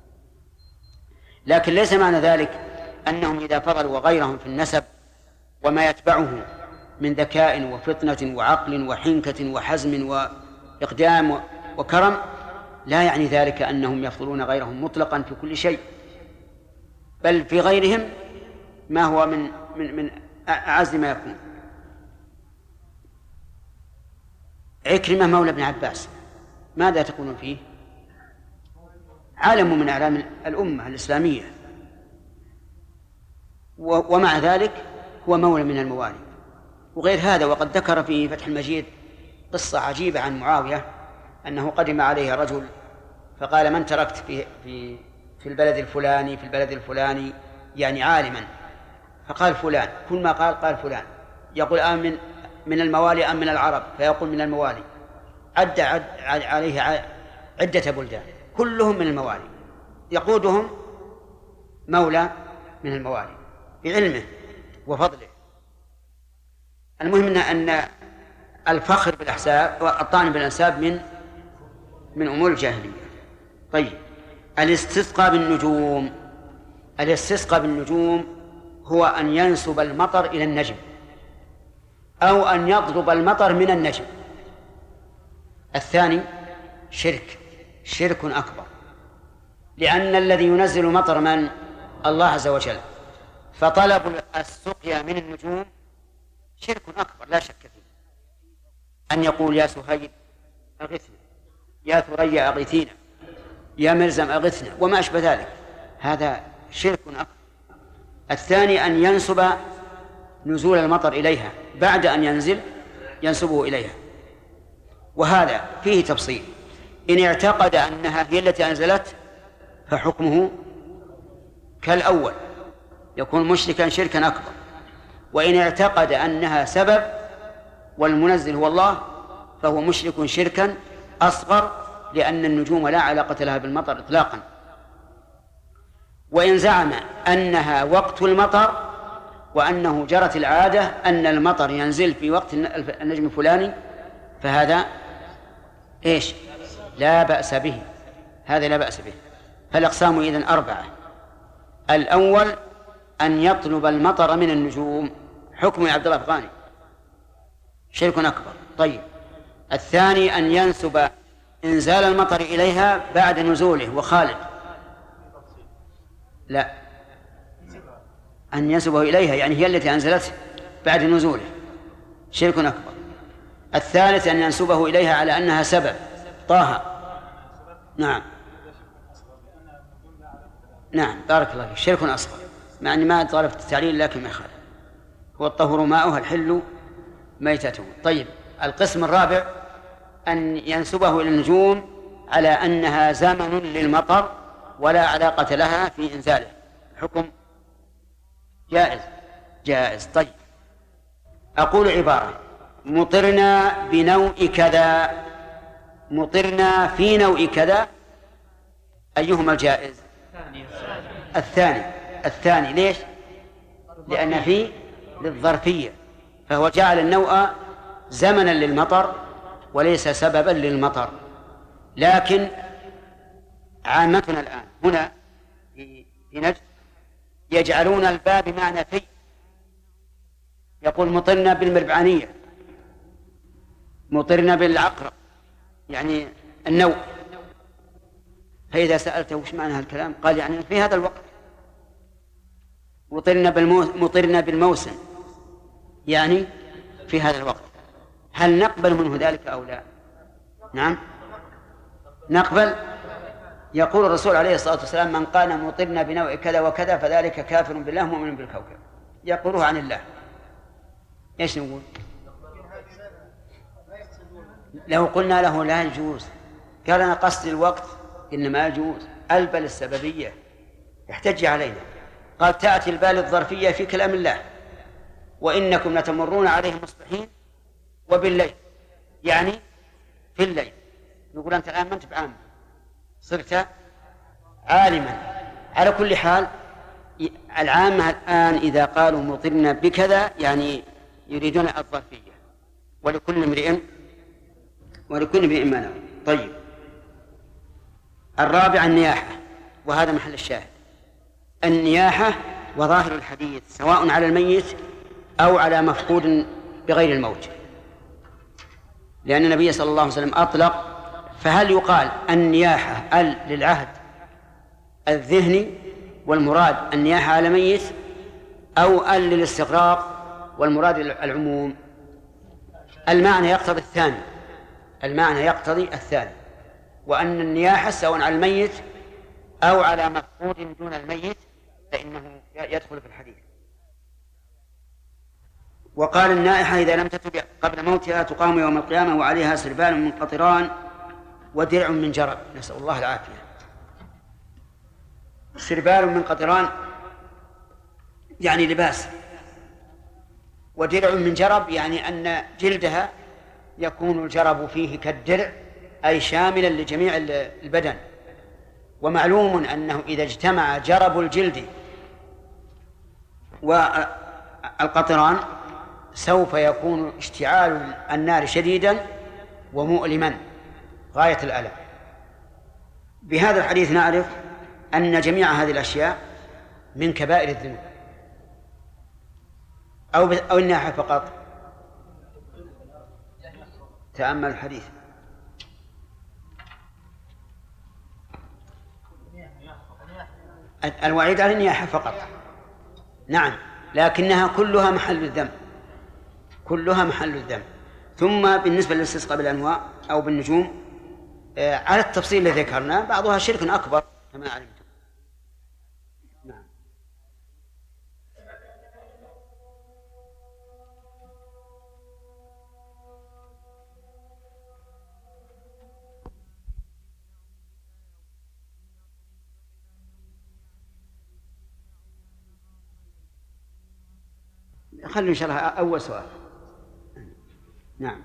لكن ليس معنى ذلك أنهم إذا فضلوا غيرهم في النسب وما يتبعه من ذكاء وفطنة وعقل وحنكة وحزم وإقدام وكرم لا يعني ذلك أنهم يفضلون غيرهم مطلقا في كل شيء، بل في غيرهم ما هو من من من أعز ما يكون. عكرمة مولى ابن عباس ماذا تقولون فيه؟ عالم من أعلام الأمة الإسلامية، ومع ذلك هو مولى من الموالي. وغير هذا وقد ذكر في فتح المجيد قصة عجيبة عن معاوية أنه قدم عليه رجل فقال من تركت في في في البلد الفلاني في البلد الفلاني يعني عالما، فقال فلان، كل ما قال قال فلان، يقول آم من من الموالي أم من العرب، فيقول من الموالي، عد, عد عليه عدة بلدان كلهم من الموالي، يقودهم مولى من الموالي بعلمه وفضله. المهم أن الفخر بالأحساب والطعن بالأنساب من من أمور الجاهلية. طيب، الاستسقاء بالنجوم. الاستسقاء بالنجوم هو أن ينسب المطر إلى النجم أو أن يطلب المطر من النجم. الثاني شرك شرك أكبر، لأن الذي ينزل مطر من الله عز وجل، فطلب السقيا من النجوم شرك أكبر لا شك فيه. أن يقول يا سهيل أغثنا، يا ثريا أغثينا، يا مرزم أغثنا وما أشبه ذلك، هذا شرك أكبر. الثاني أن ينسب نزول المطر إليها بعد أن ينزل ينسبه إليها، وهذا فيه تفصيل. إن اعتقد أنها هي التي أنزلت فحكمه كالأول يكون مشركا شركا أكبر، وإن اعتقد أنها سبب والمنزل هو الله فهو مشرك شركا أصغر، لأن النجوم لا علاقة لها بالمطر إطلاقا. وإن زعم أنها وقت المطر وأنه جرت العادة أن المطر ينزل في وقت النجم الفلاني فهذا إيش؟ لا بأس به، هذا لا بأس به. فالأقسام إذن أربعة. الأول أن يطلب المطر من النجوم، حكم عبد الله الأفغاني شرك أكبر. طيب، الثاني أن ينسب إنزال المطر إليها بعد نزوله، وخالد لا، أن ينسبه إليها يعني هي التي أنزلته بعد نزوله، شرك أكبر. الثالث أن ينسبه إليها على أنها سبب. طه. نعم نعم بارك الله فيك، شرك أصغر، مع أني ما طالبت التعليل لكن ما يخالف، هو الطهور ماؤها الحل ميتته. طيب، القسم الرابع أن ينسبه إلى النجوم على أنها زمن للمطر ولا علاقة لها في إنزاله، حكم جائز جائز. طيب، أقول عبارة: مطرنا بنوء كذا، مطرنا في نوء كذا، أيهما الجائز؟ الثاني. الثاني ليش؟ لأن فيه للظرفية، فهو جعل النوء زمنا للمطر وليس سببا للمطر. لكن عامتنا الآن هنا في نجد يجعلون الباء بمعنى في، يقول مطرنا بالمربعانية، مطرنا بالعقرب، يعني النوء. فإذا سألته وش معنى هالكلام قال يعني في هذا الوقت. مطرنا بالموسم، مطرنا بالموسم يعني في هذا الوقت. هل نقبل منه ذلك أو لا؟ نعم نقبل. يقول الرسول عليه الصلاة والسلام: من قال مطرنا بنوع كذا وكذا فذلك كافر بالله مؤمن بالكوكب. يقوله عن الله. ايش نقول؟ لو قلنا له لا يجوز قال أنا قصد الوقت، إنما يجوز، البل السببية يحتج علينا. قال: تأتي البال الظرفية في كلام الله: وإنكم لتمرون عليهم مصبحين وبالليل، يعني في الليل. نقول أنت الآن ما أنت بعام، صرت عالما. على كل حال العامة الآن إذا قالوا مطرنا بكذا يعني يريدون الظرفية، ولكل امرئ ولكل امرئ ما نوى. طيب، الرابع النياحة، وهذا محل الشاهد. النياحة وظاهر الحديث سواء على الميت أو على مفقود بغير الموت، لأن النبي صلى الله عليه وسلم أطلق. فهل يقال النياحة ال للعهد الذهني والمراد النياحة على ميت، أو ال للاستغراق والمراد العموم؟ المعنى يقتضي الثاني، المعنى يقتضي الثاني، وأن النياحة سواء على الميت أو على مفقود دون الميت فإنه يدخل في الحديث. وقال: النائحة إذا لم تتب قبل موتها تقام يوم القيامة وعليها سربال من قطران ودرع من جرب. نسأل الله العافية. سربال من قطران يعني لباس، ودرع من جرب يعني أن جلدها يكون الجرب فيه كالدرع، أي شاملا لجميع البدن. ومعلوم أنه إذا اجتمع جرب الجلد والقطران سوف يكون اشتعال النار شديدا ومؤلما غاية الألم. بهذا الحديث نعرف أن جميع هذه الأشياء من كبائر الذنوب، أو أو الناحية فقط. تأمل الحديث. الوعيد على النياحة فقط، نعم، لكنها كلها محل الذنب، كلها محل الذنب. ثم بالنسبة للاستسقاء بالأنواع أو بالنجوم على التفصيل الذي ذكرناه، بعضها شرك أكبر كما علمتم. نعم. خلوا إن شاء الله أول سؤال. نعم.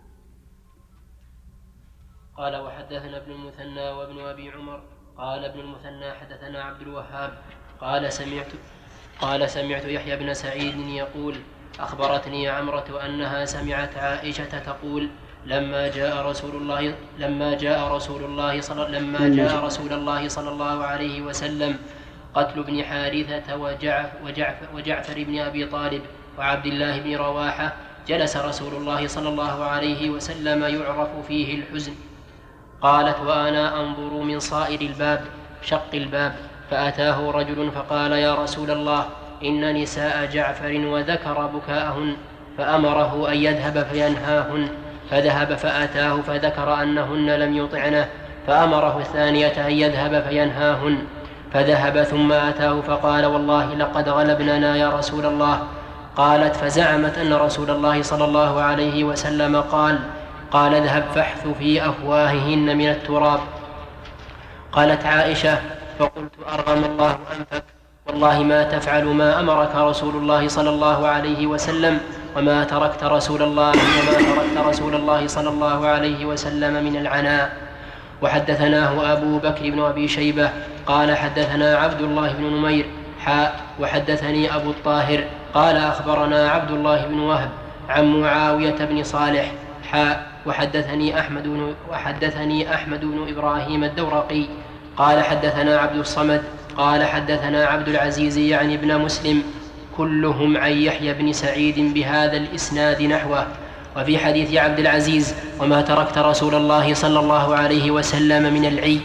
قال: وحدثنا ابن المثنى وابن أبي عمر قال ابن المثنى حدثنا عبد الوهاب قال سمعت قال سمعت يحيى بن سعيد يقول: أخبرتني عمرة أنها سمعت عائشة تقول: لما جاء رسول الله لما جاء رسول الله صلى لما جاء رسول الله صلى الله عليه وسلم قتل ابن حارثة وجعفر, وجعفر, وجعفر بن أبي طالب وعبد الله بن رواحة، جلس رسول الله صلى الله عليه وسلم يعرف فيه الحزن. قالت: وأنا أنظر من صائر الباب شق الباب فأتاه رجل فقال يا رسول الله إن نساء جعفر وذكر بكاءهن فأمره أن يذهب فينهاهن، فذهب فأتاه فذكر أنهن لم يطعنه، فأمره الثانية أن يذهب فينهاهن، فذهب ثم أتاه فقال والله لقد غلبننا يا رسول الله. قالت فزعمت أن رسول الله صلى الله عليه وسلم قال قال اذهب فاحث في أفواههن من التراب. قالت عائشة فقلت أرغم الله أنفك، والله ما تفعل ما أمرك رسول الله صلى الله عليه وسلم، وما تركت رسول الله وما تركت رسول الله صلى الله عليه وسلم من العناء. وحدثناه أبو بكر بن أبي شيبة قال حدثنا عبد الله بن نمير حاء وحدثني أبو الطاهر قال أخبرنا عبد الله بن وهب عن معاوية بن صالح حاء وحدثني أحمد بن وحدثني أحمد بن إبراهيم الدورقي قال حدثنا عبد الصمد قال حدثنا عبد العزيز يعني ابن مسلم كلهم عن يحيى بن سعيد بهذا الإسناد نحوه. وفي حديث عبد العزيز وما تركت رسول الله صلى الله عليه وسلم من العي.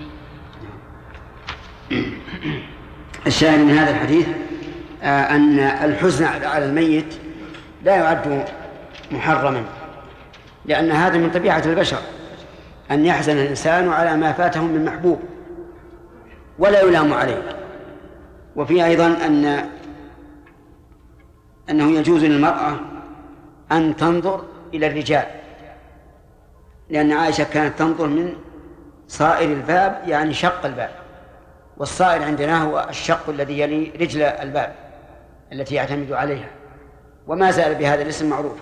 الشاهد من هذا الحديث أن الحزن على الميت لا يعد محرما، لأن هذا من طبيعة البشر أن يحزن الإنسان على ما فاته من محبوب ولا يلام عليه. وفي أيضا أن أنه يجوز للمرأة أن تنظر إلى الرجال، لأن عائشة كانت تنظر من صائر الباب يعني شق الباب، والصائر عندنا هو الشق الذي يلي رجل الباب التي يعتمد عليها، وما زال بهذا الاسم معروفا.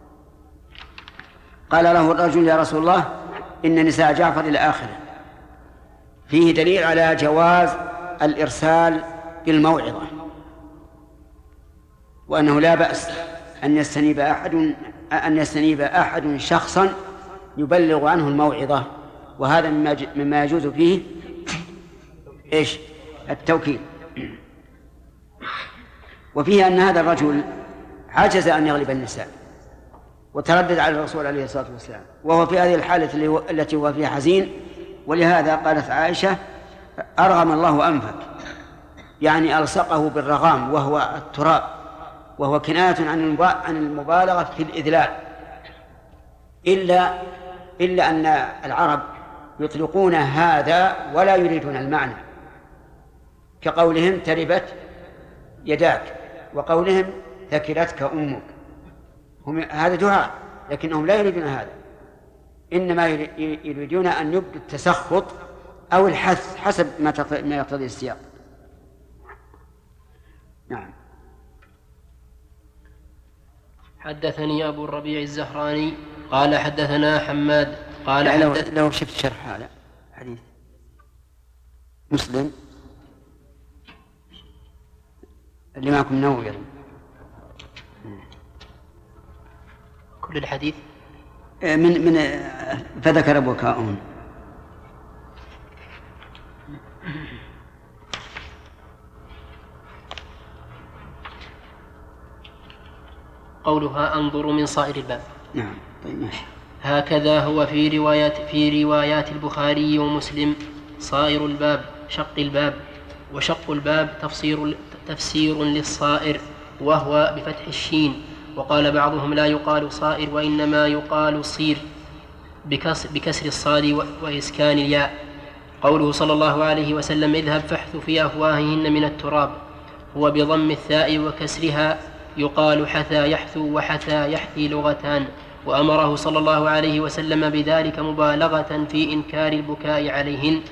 قال له الرجل يا رسول الله إن نساء جعفر إلى آخره، فيه دليل على جواز الإرسال بالموعظة، وأنه لا بأس أن يستنيب أحد أن يستنيب أحد شخصا يبلغ عنه الموعظة، وهذا مما يجوز فيه إيش؟ التوكيل. وفيه أن هذا الرجل عجز أن يغلب النساء وتردد على الرسول عليه الصلاة والسلام، وهو في هذه الحالة التي هو فيها حزين، ولهذا قالت عائشة أرغم الله أنفك، يعني ألصقه بالرغام وهو التراب، وهو كناية عن المبالغة في الإذلال، إلا إلا أن العرب يطلقون هذا ولا يريدون المعنى، كقولهم تربت يداك، وقولهم ثكلتك أمك، هم هذا دعاء، لكنهم لا يريدون هذا، إنما يريدون أن يبدو التسخط أو الحث حسب ما يقتضي السياق. نعم. حدثني أبو الربيع الزهراني قال حدثنا حماد قال لو, حدث... لو شفت شرح هذا حديث مسلم اللي معكم نووي كل الحديث من من فذكر بكاءهم. قولها أنظر من صائر الباب. نعم. طيب ماشي. هكذا هو في روايات في روايات البخاري ومسلم صائر الباب شق الباب، وشق الباب تفسير تفسير للصائر وهو بفتح الشين، وقال بعضهم لا يقال صائر وإنما يقال صير بكسر الصاد وإسكان الياء. قوله صلى الله عليه وسلم اذهب فاحث في أفواههن من التراب هو بضم الثاء وكسرها، يقال حثى يحثو وحثى يحثي لغتان، وأمره صلى الله عليه وسلم بذلك مبالغة في إنكار البكاء عليهن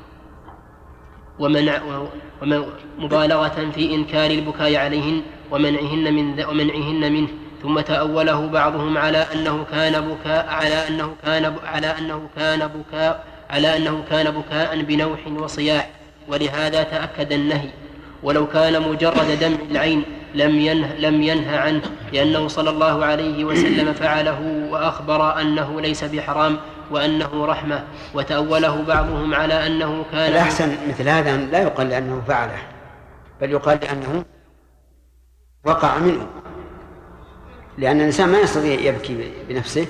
ومنع مبالغة في إنكار البكاء عليهن ومنعهن من ومنعهن منه. ثم تأوله بعضهم على أنه كان بكاء على أنه كان على أنه كان بكاء على أنه كان بكاء بنوح وصياح، ولهذا تأكد النهي، ولو كان مجرد دمع العين لم ينه, لم ينه عنه، لأنه صلى الله عليه وسلم فعله وأخبر أنه ليس بحرام وأنه رحمة. وتأوله بعضهم على أنه كان الأحسن مثل هذا لا يقال لأنه فعله، بل يقال لأنه وقع منه، لأن الإنسان ما يستطيع يبكي بنفسه،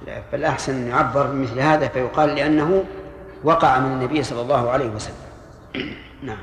فالأحسن أن يعبر بمثل هذا فيقال لأنه وقع من النبي صلى الله عليه وسلم. نعم.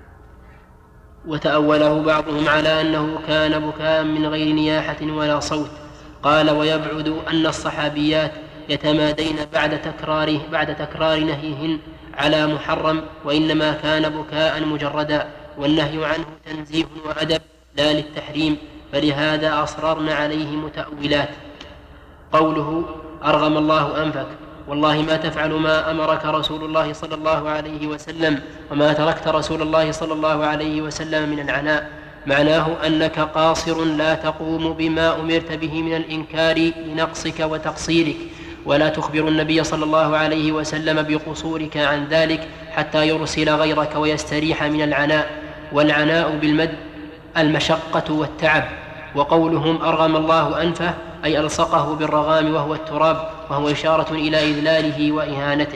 وتأوله بعضهم على أنه كان بكاء من غير نياحة ولا صوت. قال: ويبعد أن الصحابيات يتمادين بعد تكرار بعد تكرار نهيهن على محرم، وإنما كان بكاء مجردا، والنهي عنه تنزيه وأدب لا للتحريم، فلهذا أصررن عليه متأولات. قوله: أرغم الله أنفك، والله ما تفعل ما أمرك رسول الله صلى الله عليه وسلم، وما تركت رسول الله صلى الله عليه وسلم من العناء، معناه أنك قاصر لا تقوم بما أمرت به من الإنكار لنقصك وتقصيرك، ولا تخبر النبي صلى الله عليه وسلم بقصورك عن ذلك حتى يرسل غيرك ويستريح من العناء. والعناء بالمد المشقة والتعب. وقولهم أرغم الله أنفه أي ألصقه بالرغام وهو التراب، وهو إشارة إلى إذلاله وإهانته.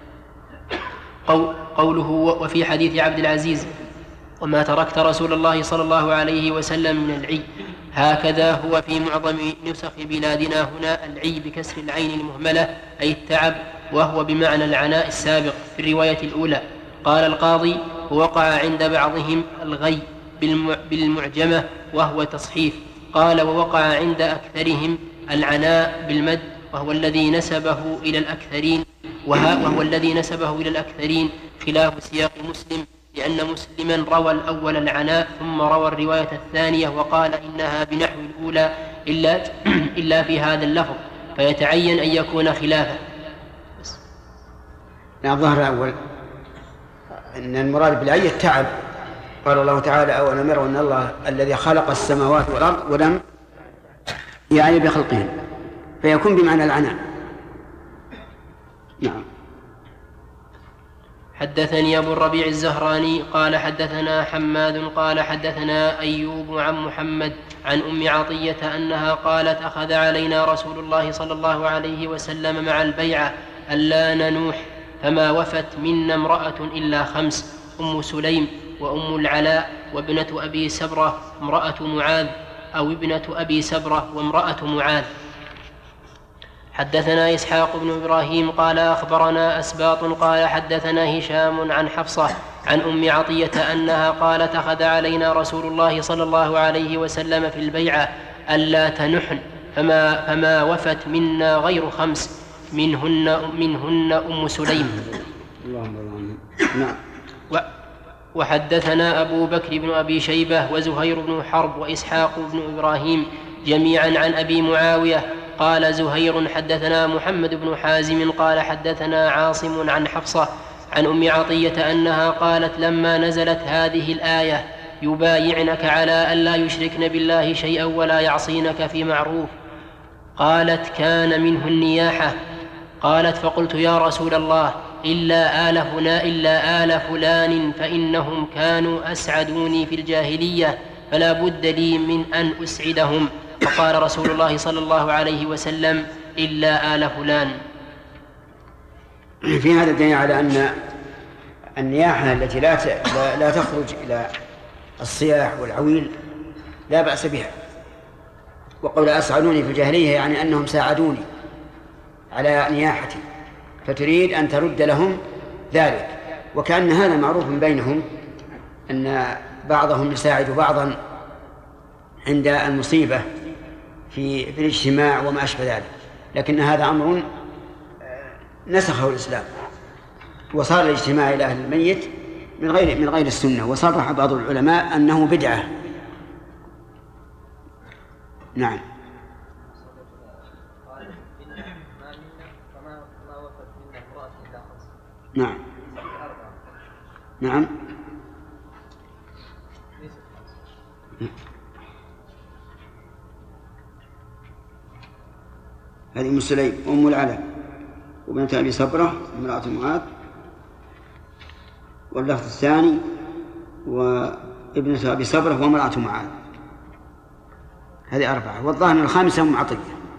قوله: وفي حديث عبد العزيز: وما تركت رسول الله صلى الله عليه وسلم من العي، هكذا هو في معظم نسخ بلادنا هنا العي بكسر العين المهملة أي التعب، وهو بمعنى العناء السابق في الرواية الأولى. قال القاضي: ووقع عند بعضهم الغي بالمعجمة وهو تصحيف. قال: ووقع عند أكثرهم العناء بالمد، وهو الذي نسبه إلى الأكثرين وهو الذي نسبه إلى الأكثرين خلاف سياق مسلم، لأن مسلما روى الأول العناء ثم روى الرواية الثانية وقال إنها بنحو الأولى إلا, إلا في هذا اللفظ، فيتعين أن يكون خلافه. نعم. ظهر الأول أن المراد بالعي التعب. قال الله تعالى: أولم يروا أن الله الذي خلق السماوات والأرض ولم يعني بخلقهم، فيكون بمعنى العناء. نعم. حدثني أبو الربيع الزهراني قال حدثنا حماد قال حدثنا أيوب عن محمد عن أم عطية أنها قالت: أخذ علينا رسول الله صلى الله عليه وسلم مع البيعة ألا ننوح، فما وفت منا امرأة إلا خمس: أم سليم، وأم العلاء، وابنة أبي سبرة امرأة معاذ، أو ابنة أبي سبرة وامرأة معاذ. حدثنا إسحاق بن إبراهيم قال أخبرنا أسباط قال حدثنا هشام عن حفصة عن أم عطية أنها قالت: أخذ علينا رسول الله صلى الله عليه وسلم في البيعة ألا تنحن، فما, فما وفت منا غير خمس، منهن, منهن أم سليم. نعم. وحدثنا أبو بكر بن أبي شيبة وزهير بن حرب وإسحاق بن إبراهيم جميعا عن أبي معاوية قال زهير: حدثنا محمد بن حازم قال حدثنا عاصم عن حفصة عن أم عطية أنها قالت: لما نزلت هذه الآية يبايعنك على ألا يشركن بالله شيئا ولا يعصينك في معروف، قالت: كان منه النياحة. قالت: فقلت: يا رسول الله، إلا آل هنا إلا آل فلان فإنهم كانوا أسعدوني في الجاهلية، فلا بد لي من أن أسعدهم. فقال رسول الله صلى الله عليه وسلم: إلا آل فلان. في هذا الدليل على أن النياحة التي لا لا تخرج إلى الصياح والعويل لا بأس بها. وقول أسعدوني في الجاهلية يعني أنهم ساعدوني على نياحتي، فتريد أن ترد لهم ذلك. وكأن هذا معروف بينهم أن بعضهم يساعد بعضا عند المصيبة في, في الاجتماع وما أشبه ذلك، لكن هذا أمر نسخه الإسلام، وصار الاجتماع إلى أهل الميت من غير من غير السنة، وصرح بعض العلماء أنه بدعة. نعم. نعم. نعم. هذه أم سليم وأم العلاء وبنة أبي سبرة امرأة معاذ، واللفظ الثاني وابنة أبي سبرة وامرأة معاذ. هذه أربعة، والظاهر الخامسة أم عطية.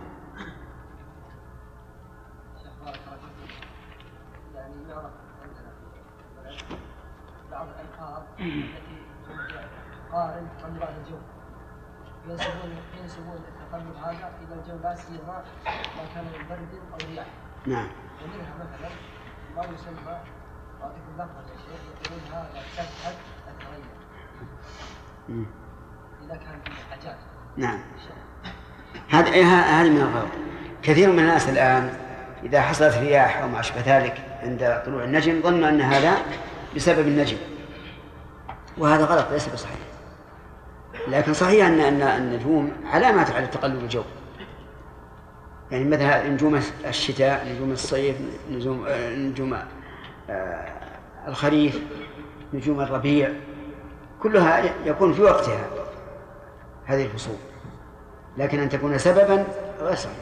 قارن عن بعض الجو ينسبون ينسبون التقلب هذا إذا الجو لا سيما ما كان من برد أو رياح. نعم. ومنها مثلا ما يسمى نعم، هذا هذا من الغلط. كثير من الناس الآن إذا حصلت رياح أو ما أشبه ذلك عند طلوع النجم ظنوا أن هذا بسبب النجم، وهذا غلط ليس بصحيح. لكن صحيح أن أن النجوم علامات على تقلب الجو، يعني مثل نجوم الشتاء، نجوم الصيف، نجوم نجوم الخريف، نجوم الربيع، كلها يكون في وقتها هذه الفصول، لكن أن تكون سببا غير صحيح.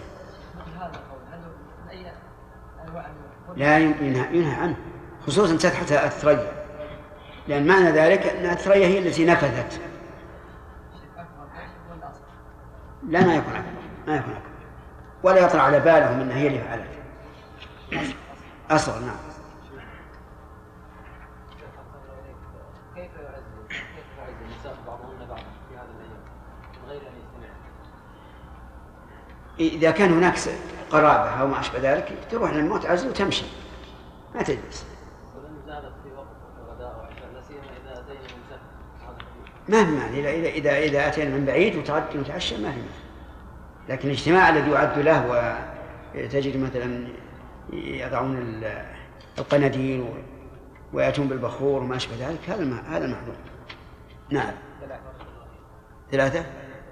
لا ينهى, ينهى عنه، خصوصا سطحة الثريا، لأن معنى ذلك أن الثريا هي التي نفذت. لا ما يكون أكبر، ما يكون أكبر، ولا يطلع على بالهم أن هي اللي فعلت. أصغر. نعم. كيف يعز كيف يعز النساء بعضهن بعضا في هذه الأيام من غير أن يجتمعن؟ إذا كان هناك قرابة أو ما أشبه ذلك تروح للموت عزل وتمشي، ما تجلس. ولن زادت في وقت الغداء وعشاء، لا سيما إذا أتينا من سهل. ما في معنى إذا إذا إذا أتينا من بعيد وتغدى وتعشى ما في معنى. لكن الاجتماع الذي يعد له وتجد مثلا يضعون القناديل ويأتون بالبخور وما أشبه ذلك هذا هذا محظور. نعم. ثلاثة.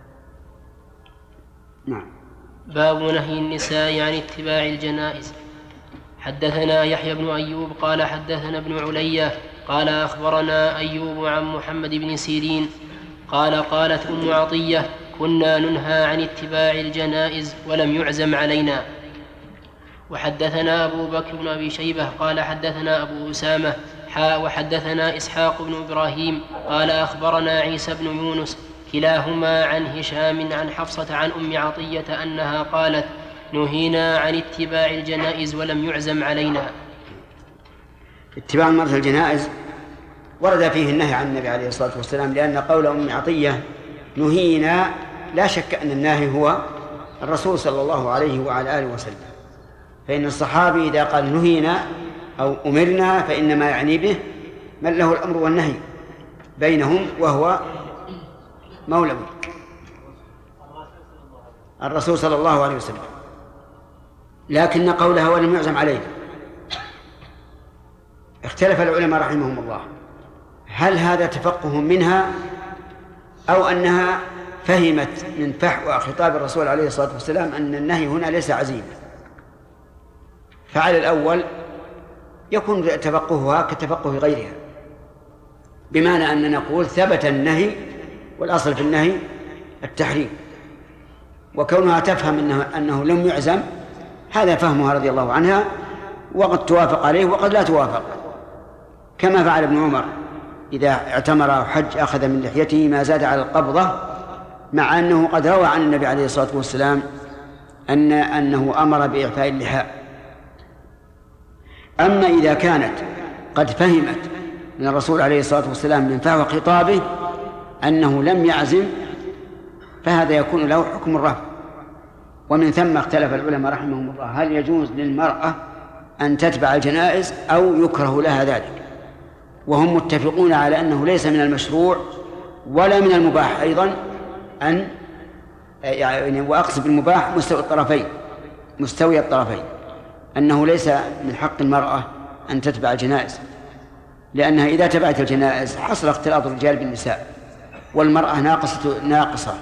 نعم. باب نهي النساء عن اتباع الجنائز. حدثنا يحيى بن أيوب قال حدثنا ابن علية قال أخبرنا أيوب عن محمد بن سيرين قال قالت أم عطية كنا ننهى عن اتباع الجنائز ولم يعزم علينا. وحدثنا أبو بكر بن أبي شيبة قال حدثنا أبو أسامة حاء وحدثنا إسحاق بن إبراهيم قال أخبرنا عيسى بن يونس كلاهما عن هشام عن حفصة عن أم عطية أنها قالت نهينا عن اتباع الجنائز ولم يعزم علينا. اتباع المرأة الجنائز ورد فيه النهي عن النبي عليه الصلاة والسلام، لأن قول أم عطية نهينا لا شك أن الناهي هو الرسول صلى الله عليه وعلى آله وسلم، فإن الصحابي إذا قال نهينا أو أمرنا فإنما يعني به من له الأمر والنهي بينهم وهو مولوي الرسول صلى الله عليه وسلم. لكن قولها ولم يعزم علينا اختلف العلماء رحمهم الله، هل هذا تفقه منها أو أنها فهمت من فحوى خطاب الرسول عليه الصلاة والسلام أن النهي هنا ليس عزيما؟ فعلى الأول يكون تفقهها كتفقه غيرها، بمعنى أن نقول ثبت النهي والأصل في النهي التحريم، وكونها تفهم أنه, أنه لم يعزم هذا فهمها رضي الله عنها، وقد توافق عليه وقد لا توافق، كما فعل ابن عمر إذا اعتمر أو حج أخذ من لحيته ما زاد على القبضة، مع أنه قد روى عن النبي عليه الصلاة والسلام أن أنه أمر بإعفاء اللحاء. أما إذا كانت قد فهمت من الرسول عليه الصلاة والسلام من فحوى خطابه أنه لم يعزم فهذا يكون له حكم الرفع. ومن ثم اختلف العلماء رحمهم الله هل يجوز للمرأة أن تتبع الجنائز أو يكره لها ذلك، وهم متفقون على أنه ليس من المشروع ولا من المباح أيضا أن يعني، وأقصد بالمباح مستوي الطرفين مستوي الطرفين أنه ليس من حق المرأة أن تتبع الجنائز، لأنها إذا تبعت الجنائز حصل اختلاط الرجال بالنساء، والمرأة ناقصة ناقصة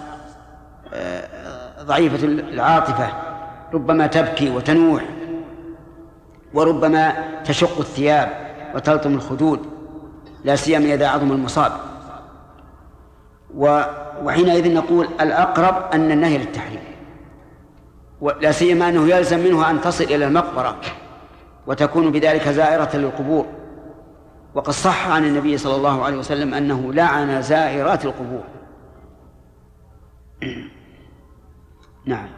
ضعيفة العاطفة، ربما تبكي وتنوح، وربما تشق الثياب وتلطم الخدود، لا سيما إذا عظم المصاب. وحينئذ نقول الأقرب أن النهي للتحريم، ولا سيما أنه يلزم منه أن تصل إلى المقبرة وتكون بذلك زائرة للقبور، وقد صح عن النبي صلى الله عليه وسلم أنه لعن زائرات القبور. نعم.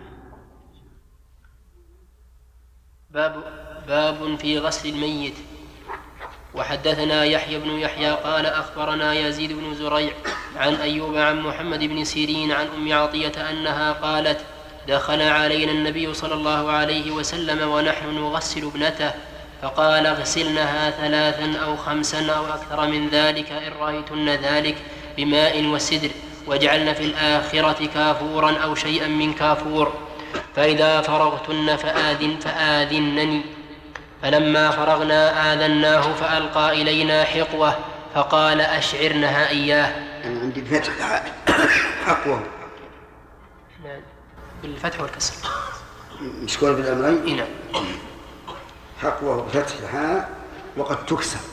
باب باب في غسل الميت. وحدثنا يحيى بن يحيى قال أخبرنا يزيد بن زريع عن أيوب عن محمد بن سيرين عن أم عطية أنها قالت دخل علينا النبي صلى الله عليه وسلم ونحن نغسل ابنته فقال اغسلنها ثلاثا أو خمسا أو أكثر من ذلك إن رأيتن ذلك بماء وسدر، واجعلن في الآخرة كافورا أو شيئا من كافور، فإذا فرغتن فآذن فآذنني. فلما فرغنا آذناه فألقى إلينا حقوة فقال أشعرنها إياه. أنا عندي بفتح حقوة بالفتح والكسر مشكور بالأمرين. نعم. حقوة بفتح الحاء وقد تكسر.